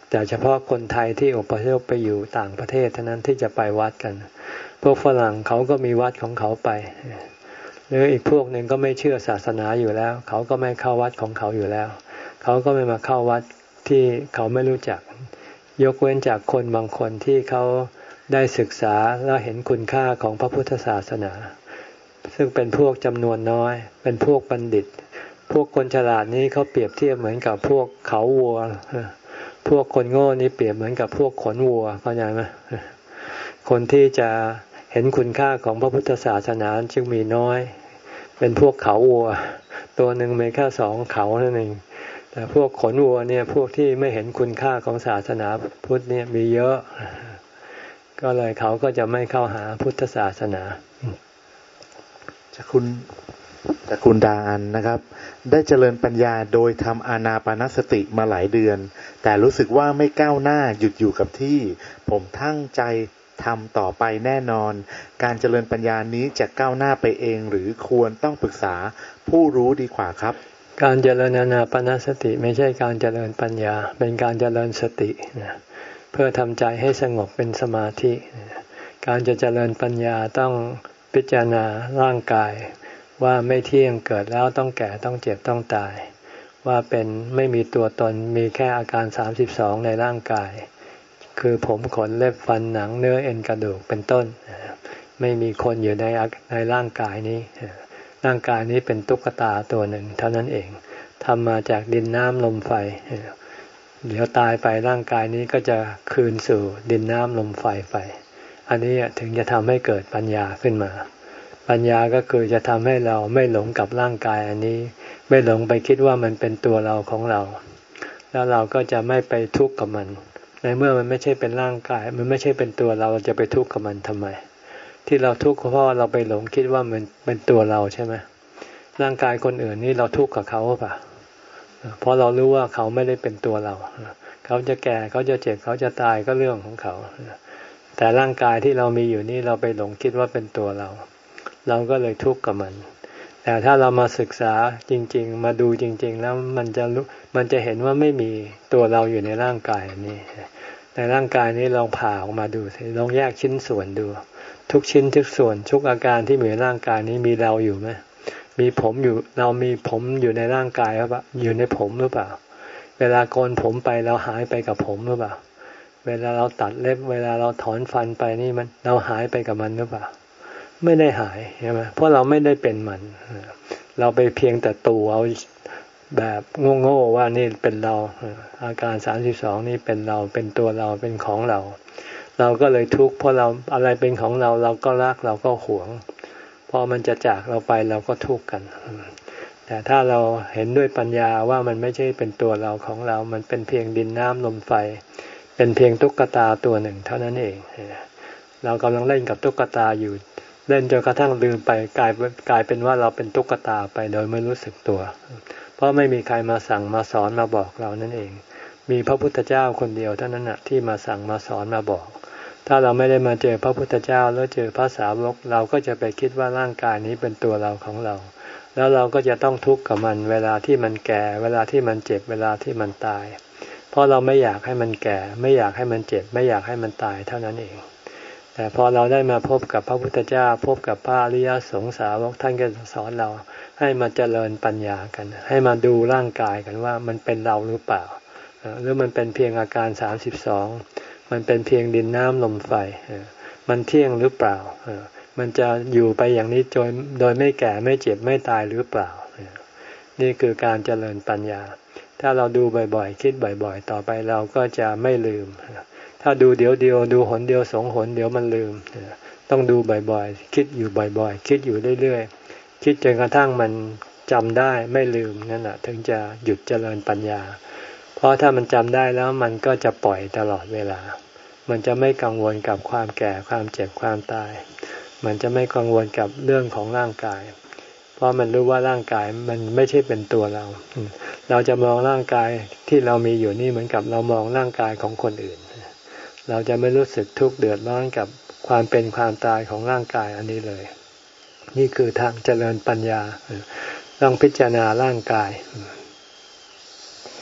แต่เฉพาะคนไทยที่อพยพไปอยู่ต่างประเทศเท่านั้นที่จะไปวัดกันพวกฝรั่งเขาก็มีวัดของเขาไปหรืออีกพวกหนึ่งก็ไม่เชื่อศาสนาอยู่แล้วเขาก็ไม่เข้าวัดของเขาอยู่แล้วเขาก็ไม่มาเข้าวัดที่เขาไม่รู้จักยกเว้นจากคนบางคนที่เขาได้ศึกษาแล้วเห็นคุณค่าของพระพุทธศาสนาซึ่งเป็นพวกจำนวนน้อยเป็นพวกบัณฑิตพวกคนฉลาดนี้เขาเปรียบเทียบเหมือนกับพวกเขาวัวพวกคนโง่นี้เปรียบเหมือนกับพวกขนวัวเข้าใจไหมคนที่จะเห็นคุณค่าของพระพุทธศาสนาจึงมีน้อยเป็นพวกเขาวัวตัวหนึ่งมีแค่สองเขานั่นเองแต่พวกขนวัวเนี่ยพวกที่ไม่เห็นคุณค่าของศาสนาพุทธเนี่ยมีเยอะก็เลยเขาก็จะไม่เข้าหาพุทธศาสนาจากคุณจากคุณดาอันนะครับได้เจริญปัญญาโดยทำอานาปานสติมาหลายเดือนแต่รู้สึกว่าไม่ก้าวหน้าหยุดอยู่กับที่ผมตั้งใจทำต่อไปแน่นอนการเจริญปัญญานี้จะก้าวหน้าไปเองหรือควรต้องปรึกษาผู้รู้ดีกว่าครับการเจริญอานาปานสติไม่ใช่การเจริญปัญญาเป็นการเจริญสตินะเพื่อทำใจให้สงบเป็นสมาธิการจะเจริญปัญญาต้องพิจารณาร่างกายว่าไม่เที่ยงเกิดแล้วต้องแก่ต้องเจ็บต้องตายว่าเป็นไม่มีตัวตนมีแค่อาการสามสิบสองในร่างกายคือผมขนเล็บฟันหนังเนื้อเอ็นกระดูกเป็นต้นไม่มีคนอยู่ในในร่างกายนี้ร่างกายนี้เป็นตุ๊กตาตัวหนึ่งเท่านั้นเองทำมาจากดินน้ำลมไฟเดี๋ยวตายไปร่างกายนี้ก็จะคืนสู่ดินน้ำลมไฟไปอันนี้ถึงจะทำให้เกิดปัญญาขึ้นมาปัญญาก็คือจะทำให้เราไม่หลงกับร่างกายอันนี้ไม่หลงไปคิดว่ามันเป็นตัวเราของเราแล้วเราก็จะไม่ไปทุกข์กับมันในเมื่อมันไม่ใช่เป็นร่างกายมันไม่ใช่เป็นตัวเราเราจะไปทุกข์กับมันทำไมที่เราทุกข์เพราะเราไปหลงคิดว่ามันเป็นตัวเราใช่ไหมร่างกายคนอื่นนี่เราทุกข์กับเขาป่ะเพราะเรารู้ว่าเขาไม่ได้เป็นตัวเราเขาจะแก่เขาจะเจ็บเขาจะตายก็เรื่องของเขาแต่ร่างกายที่เรามีอยู่นี่เราไปหลงคิดว่าเป็นตัวเราเราก็เลยทุกข์กับมันแต่ถ้าเรามาศึกษาจริงๆมาดูจริงๆแล้วมันจะรู้มันจะเห็นว่าไม่มีตัวเราอยู่ในร่างกายนี้ในร่างกายนี้ลองผ่าออกมาดูสิลองแยกชิ้นส่วนดูทุกชิ้นทุกส่วนทุกอาการที่มีในร่างกายนี้มีเราอยู่ไหมมีผมอยู่เรามีผมอยู่ในร่างกายหรือเปล่าอยู่ในผมหรือเปล่าเวลาโกนผมไปเราหายไปกับผมหรือเปล่าเวลาเราตัดเล็บเวลาเราถอนฟันไปนี่มันเราหายไปกับมันหรือเปล่าไม่ได้หายใช่ไหมเพราะเราไม่ได้เป็นมันเราไปเพียงแต่ตัวเอาแบบโง่ๆว่านี่เป็นเราอาการสามสิบสองนี่เป็นเราเป็นตัวเราเป็นของเราเราก็เลยทุกข์เพราะเราอะไรเป็นของเราเราก็รักเราก็หวงพอมันจะจากเราไปเราก็ทุกข์กันแต่ถ้าเราเห็นด้วยปัญญาว่ามันไม่ใช่เป็นตัวเราของเรามันเป็นเพียงดินน้ำลมไฟเป็นเพียงตุ๊กตาตัวหนึ่งเท่านั้นเองเรากำลังเล่นกับตุ๊กตาอยู่เล่นจนกระทั่งลืมไปกลายกลายเป็นว่าเราเป็นตุ๊กตาไปโดยไม่รู้สึกตัวเพราะไม่มีใครมาสั่งมาสอนมาบอกเรานั่นเองมีพระพุทธเจ้าคนเดียวเท่านั้นนะที่มาสั่งมาสอนมาบอกถ้าเราไม่ได้มาเจอพระพุทธเจ้าแล้วเจอพระสาวกเราก็จะไปคิดว่าร่างกายนี้เป็นตัวเราของเราแล้วเราก็จะต้องทุกข์กับมันเวลาที่มันแก่เวลาที่มันเจ็บเวลาที่มันตายเพราะเราไม่อยากให้มันแก่ไม่อยากให้มันเจ็บไม่อยากให้มันตายเท่านั้นเองแต่พอเราได้มาพบกับพระพุทธเจ้าพบกับพระอริยสงสาวกท่านก็สอนเราให้มาเจริญปัญญากันให้มาดูร่างกายกันว่ามันเป็นเราหรือเปล่าหรือมันเป็นเพียงอาการสามสิบสองมันเป็นเพียงดินน้ำลมไฟมันเที่ยงหรือเปล่ามันจะอยู่ไปอย่างนี้โดยโดยไม่แก่ไม่เจ็บไม่ตายหรือเปล่านี่คือการเจริญปัญญาถ้าเราดูบ่อยๆคิดบ่อยๆต่อไปเราก็จะไม่ลืมถ้าดูเดี๋ยวเดียวดูหนเดียวสองหนเดี๋ยวมันลืมต้องดูบ่อยๆคิดอยู่บ่อยๆคิดอยู่เรื่อยๆคิดจนกระทั่งมันจำได้ไม่ลืมนั่นแหละถึงจะหยุดเจริญปัญญาเพราะถ้ามันจำได้แล้วมันก็จะปล่อยตลอดเวลามันจะไม่กังวลกับความแก่ความเจ็บความตายมันจะไม่กังวลกับเรื่องของร่างกายเพราะมันรู้ว่าร่างกายมันไม่ใช่เป็นตัวเราเราจะมองร่างกายที่เรามีอยู่นี่เหมือนกับเรามองร่างกายของคนอื่นเราจะไม่รู้สึกทุกข์เดือดร้อนกับความเป็นความตายของร่างกายอันนี้เลยนี่คือทางเจริญปัญญาต้องพิจารณาร่างกาย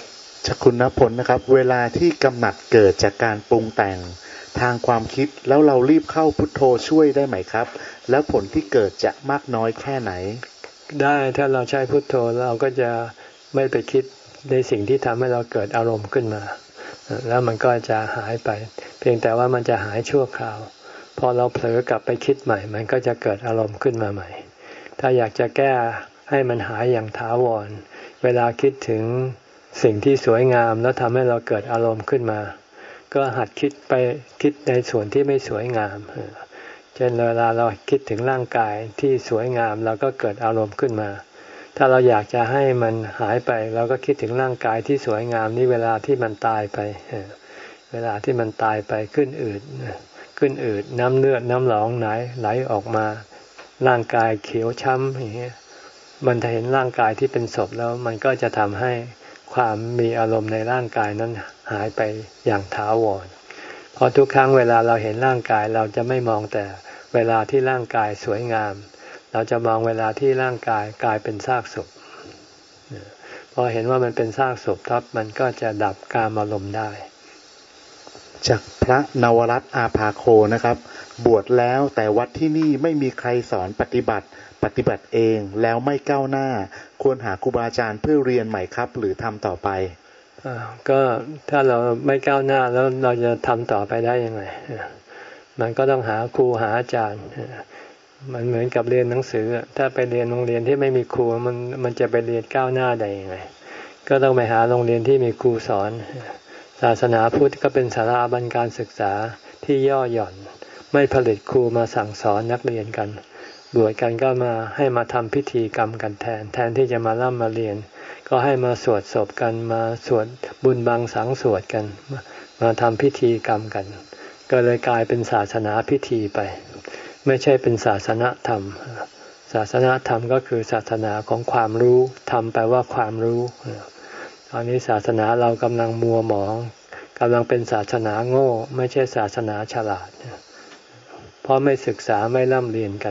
จากคุณณพลนะครับเวลาที่กำหนัดเกิดจากการปรุงแต่งทางความคิดแล้วเรารีบเข้าพุทโธช่วยได้ไหมครับแล้วผลที่เกิดจะมากน้อยแค่ไหนได้ถ้าเราใช้พุทโธเราก็จะไม่ไปคิดในสิ่งที่ทำให้เราเกิดอารมณ์ขึ้นมาแล้วมันก็จะหายไปเพียงแต่ว่ามันจะหายชั่วคราวพอเราเผลอกลับไปคิดใหม่มันก็จะเกิดอารมณ์ขึ้นมาใหม่ถ้าอยากจะแก้ให้มันหายอย่างถาวรเวลาคิดถึงสิ่งที่สวยงามแล้วทำให้เราเกิดอารมณ์ขึ้นมาก็หัดคิดไปคิดในส่วนที่ไม่สวยงามเช่นเวลาเราคิดถึงร่างกายที่สวยงามเราก็เกิดอารมณ์ขึ้นมาถ้าเราอยากจะให้มันหายไปเราก็คิดถึงร่างกายที่สวยงามนี่เวลาที่มันตายไปเวลาที่มันตายไปขึ้นอืดขึ้นอืดน้ำเลือดน้ำหนองไหลไหลออกมาร่างกายเขียวช้ำอย่างเงี้ยมันจะเห็นร่างกายที่เป็นศพแล้วมันก็จะทำให้ความมีอารมณ์ในร่างกายนั้นหายไปอย่างถาวรเพราะทุกครั้งเวลาเราเห็นร่างกายเราจะไม่มองแต่เวลาที่ร่างกายสวยงามเราจะมองเวลาที่ร่างกายกลายเป็นซากศพพอเห็นว่ามันเป็นซากศพทับมันก็จะดับกามอารมณ์ได้จากพระนวรัตน์อาภาโคนะครับบวชแล้วแต่วัดที่นี่ไม่มีใครสอนปฏิบัติปฏิบัติเองแล้วไม่ก้าวหน้าควรหาครูบาอาจารย์เพื่อเรียนใหม่ครับหรือทำต่อไปก็ถ้าเราไม่ก้าวหน้าแล้วเราจะทำต่อไปได้ยังไงมันก็ต้องหาครูหาอาจารย์มันเหมือนกับเรียนหนังสือถ้าไปเรียนโรงเรียนที่ไม่มีครูมันมันจะไปเรียนก้าวหน้าได้ยังไงก็ต้องไปหาโรงเรียนที่มีครูสอนศาสนาพุทธก็เป็นสถาบันการศึกษาที่ย่อหย่อนไม่ผลิตครูมาสั่งสอนนักเรียนกันบวชกันก็มาให้มาทำพิธีกรรมกันแทนแทนที่จะมาร่ำมาเรียนก็ให้มาสวดศพกันมาสวดบุญบังสังสวดกันมาทำพิธีกรรมกันก็เลยกลายเป็นศาสนาพิธีไปไม่ใช่เป็นศาสนธรรมศาสนธรรมก็คือศาสนาของความรู้ธรรมแปลว่าความรู้ตอนนี้ศาสนาเรากำลังมัวหมองกำลังเป็นศาสนาโง่ไม่ใช่ศาสนาฉลาดเพราะไม่ศึกษาไม่ร่ำเรียนกัน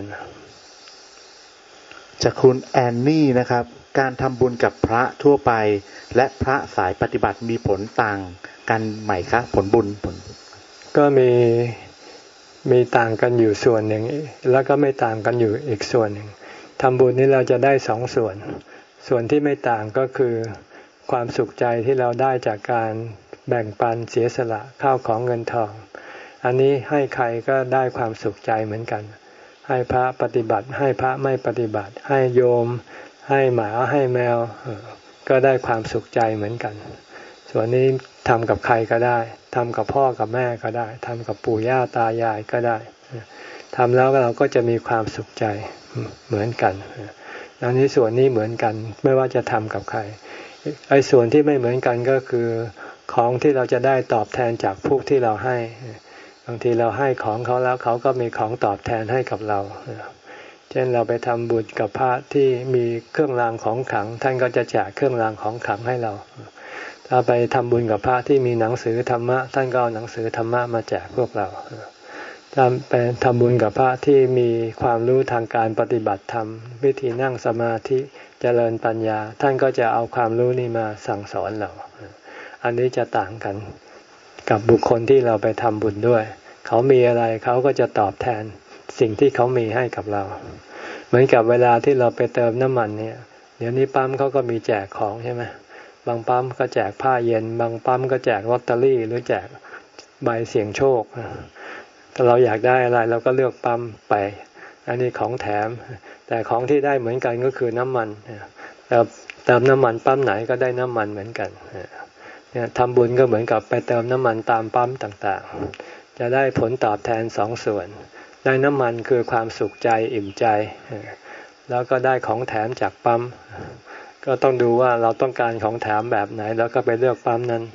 จากคุณแอนนี่นะครับการทำบุญกับพระทั่วไปและพระสายปฏิบัติมีผลต่างกันไหมคะผลบุญผลก็มีมีต่างกันอยู่ส่วนหนึ่งแล้วก็ไม่ต่างกันอยู่อีกส่วนหนึ่งทำบุญนี้เราจะได้สองส่วนส่วนที่ไม่ต่างก็คือความสุขใจที่เราได้จากการแบ่งปันเสียสละข้าวของเงินทองอันนี้ให้ใครก็ได้ความสุขใจเหมือนกันให้พระปฏิบัติให้พระไม่ปฏิบัติให้โยมให้หมาให้แมวก็ได้ความสุขใจเหมือนกันส่วนนี้ทำกับใครก็ได้ทำกับพ่อกับแม่ก็ได้ทำกับปู่ย่าตายายก็ได้ทำแล้วเราก็จะมีความสุขใจเหมือนกันอันนี้ส่วนนี้เหมือนกันไม่ว่าจะทำกับใครไอ้ส่วนที่ไม่เหมือนกันก็คือของที่เราจะได้ตอบแทนจากผู้ที่เราให้บางทีเราให้ของเขาแล้วเขาก็มีของตอบแทนให้กับเราเช่นเราไปทำบุญกับพระที่มีเครื่องรางของขลังท่านก็จะแจกเครื่องรางของขลังให้เราถ้าไปทำบุญกับพระที่มีหนังสือธรรมะท่านก็เอาหนังสือธรรมะมาแจกพวกเราถ้าไปทำบุญกับพระที่มีความรู้ทางการปฏิบัติธรรมวิธีนั่งสมาธิเจริญปัญญาท่านก็จะเอาความรู้นี้มาสั่งสอนเราอันนี้จะต่างกันกับบุคคลที่เราไปทำบุญด้วยเขามีอะไรเขาก็จะตอบแทนสิ่งที่เขามีให้กับเราเหมือนกับเวลาที่เราไปเติมน้ำมันเนี่ยเดี๋ยวนี้ปั๊มเขาก็มีแจกของใช่ไหมบางปั๊มก็แจกผ้าเย็นบางปั๊มก็แจกลอตเตอรี่หรือแจกใบเสี่ยงโชคถ้าเราอยากได้อะไรเราก็เลือกปั๊มไปอันนี้ของแถมแต่ของที่ได้เหมือนกันก็คือน้ำมันแต่เติมน้ำมันปั๊มไหนก็ได้น้ำมันเหมือนกันเนี่ยทำบุญก็เหมือนกับไปเติมน้ำมันตามปั๊มต่างๆจะได้ผลตอบแทนสองส่วนได้น้ำมันคือความสุขใจอิ่มใจแล้วก็ได้ของแถมจากปั๊มก็ต้องดูว่าเราต้องการของแถมแบบไหนแล้วก็ไปเลือกปั๊มนั้น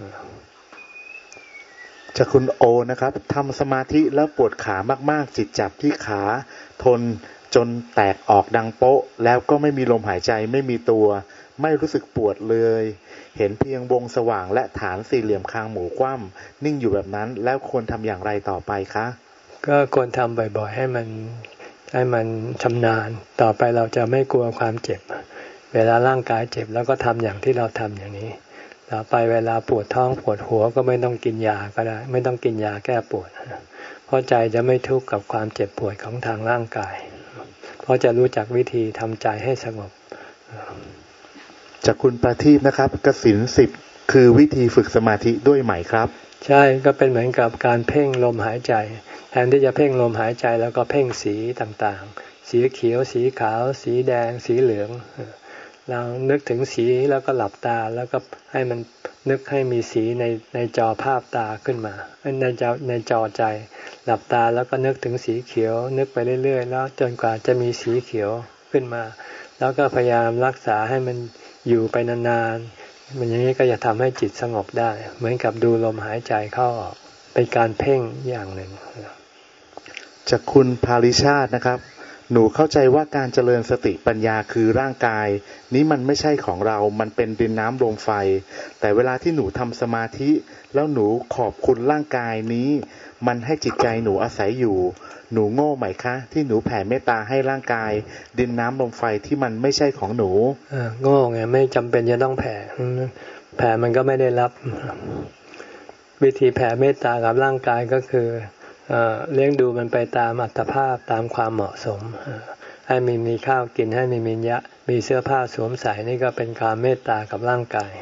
จากคุณโอนะครับทำสมาธิแล้วปวดขามากๆจิตจับที่ขาทนจนแตกออกดังโป๊ะแล้วก็ไม่มีลมหายใจไม่มีตัวไม่รู้สึกปวดเลยเห็นเพียงวงสว่างและฐานสี่เหลี่ยมคางหมูคว่ำนิ่งอยู่แบบนั้นแล้วควรทำอย่างไรต่อไปคะก็ควรทำบ่อยๆให้มันให้มันชำนาญต่อไปเราจะไม่กลัวความเจ็บเวลาร่างกายเจ็บแล้วก็ทำอย่างที่เราทำอย่างนี้ต่อไปเวลาปวดท้องปวดหัวก็ไม่ต้องกินยาก็ได้ไม่ต้องกินยาแก้ปวดเพราะใจจะไม่ทุกข์กับความเจ็บปวดของทางร่างกายเพราะจะรู้จักวิธีทำใจให้สงบจากคุณประทีปนะครับกสิณสิบคือวิธีฝึกสมาธิด้วยไหมครับใช่ก็เป็นเหมือนกับการเพ่งลมหายใจแทนที่จะเพ่งลมหายใจแล้วก็เพ่งสีต่างๆสีเขียวสีขาวสีแดงสีเหลืองเรานึกถึงสีแล้วก็หลับตาแล้วก็ให้มันนึกให้มีสีในในจอภาพตาขึ้นมาในจอในจอใจหลับตาแล้วก็นึกถึงสีเขียวนึกไปเรื่อยๆแล้วจนกว่าจะมีสีเขียวขึ้นมาแล้วก็พยายามรักษาให้มันอยู่ไปนานๆมันอย่างนี้ก็จะทำให้จิตสงบได้เหมือนกับดูลมหายใจเข้าออกเป็นการเพ่งอย่างหนึ่งจากคุณภาริชาตินะครับหนูเข้าใจว่าการเจริญสติปัญญาคือร่างกายนี้มันไม่ใช่ของเรามันเป็นดินน้ำลมไฟแต่เวลาที่หนูทำสมาธิแล้วหนูขอบคุณร่างกายนี้มันให้จิตใจหนูอาศัยอยู่หนูโง่ไหมคะที่หนูแผ่เมตตาให้ร่างกายดินน้ำลมไฟที่มันไม่ใช่ของหนูอ่าโง่ไงไม่จำเป็นจะต้องแผ่แผ่มันก็ไม่ได้รับวิธีแผ่เมตตากับร่างกายก็คือเลี้ยงดูมันไปตามอัตภาพตามความเหมาะสมให้มีมีข้าวกินให้มีมียะมีเสื้อผ้าสวมใส่นี่ก็เป็นการเมตตากับร่างกาย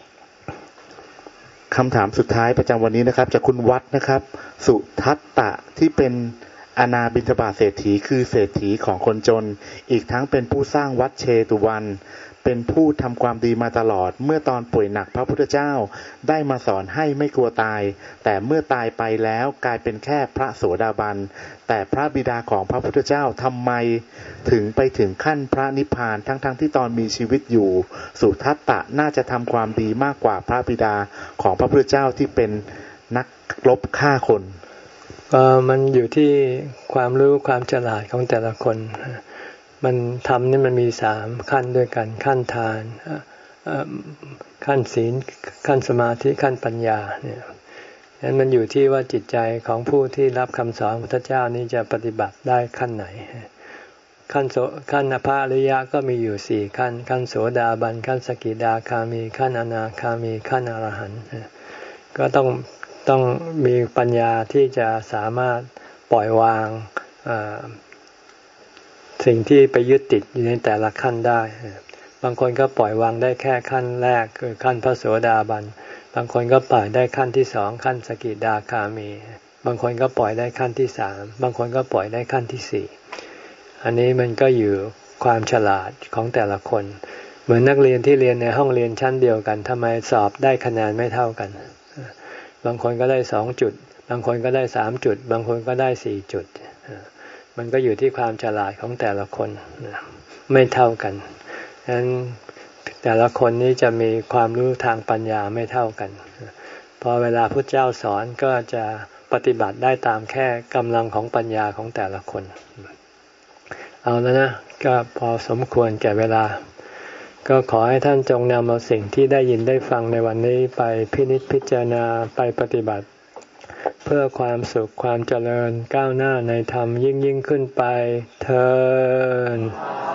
คำถามสุดท้ายประจำวันนี้นะครับจากคุณวัดนะครับสุทัตตะที่เป็นอนาบิณฑบาตเศรษฐีคือเศรษฐีของคนจนอีกทั้งเป็นผู้สร้างวัดเชตุวันเป็นผู้ทำความดีมาตลอดเมื่อตอนป่วยหนักพระพุทธเจ้าได้มาสอนให้ไม่กลัวตายแต่เมื่อตายไปแล้วกลายเป็นแค่พระโสดาบันแต่พระบิดาของพระพุทธเจ้าทำไมถึงไปถึงขั้นพระนิพพานทั้งๆ ท, ที่ตอนมีชีวิตอยู่สุทัตตะน่าจะทำความดีมากกว่าพระบิดาของพระพุทธเจ้าที่เป็นนักรบฆ่าคนเอ่อมันอยู่ที่ความรู้ความฉลาดของแต่ละคนมันทำนี่มันมีสามขั้นด้วยกันขั้นทานขั้นศีลขั้นสมาธิขั้นปัญญาเนี่ยนั้นมันอยู่ที่ว่าจิตใจของผู้ที่รับคำสอนของพระพุทธเจ้านี้จะปฏิบัติได้ขั้นไหนขั้นโสขั้นพระอริยะก็มีอยู่สี่ขั้นขั้นโสดาบันขั้นสกิทาคามีขั้นอนาคามีขั้นอรหันต์ก็ต้องต้องมีปัญญาที่จะสามารถปล่อยวางสิ่งที่ไปยึดติดอยู่ในแต่ละขั้นได้บางคนก็ปล่อยวางได้แค่ขั้นแรกคือขั้นพระโสดาบันบางคนก็ปล่อยได้ขั้นที่สองขั้นสกิทาคามีบางคนก็ปล่อยได้ขั้นที่สามบางคนก็ปล่อยได้ขั้นที่สี่อันนี้มันก็อยู่ความฉลาดของแต่ละคนเหมือนนักเรียนที่เรียนในห้องเรียนชั้นเดียวกันทำไมสอบได้คะแนนไม่เท่ากันบางคนก็ได้สองจุดบางคนก็ได้สามจุดบางคนก็ได้สี่จุดมันก็อยู่ที่ความฉลาดของแต่ละคนไม่เท่ากันฉะนั้นแต่ละคนนี้จะมีความรู้ทางปัญญาไม่เท่ากันพอเวลาพุทธเจ้าสอนก็จะปฏิบัติได้ตามแค่กำลังของปัญญาของแต่ละคนเอาแล้วนะก็พอสมควรแก่เวลาก็ขอให้ท่านจงนำเอาสิ่งที่ได้ยินได้ฟังในวันนี้ไปพินิจพิจารณาไปปฏิบัติเพื่อความสุขความเจริญก้าวหน้าในธรรมยิ่งยิ่งขึ้นไปเทอญ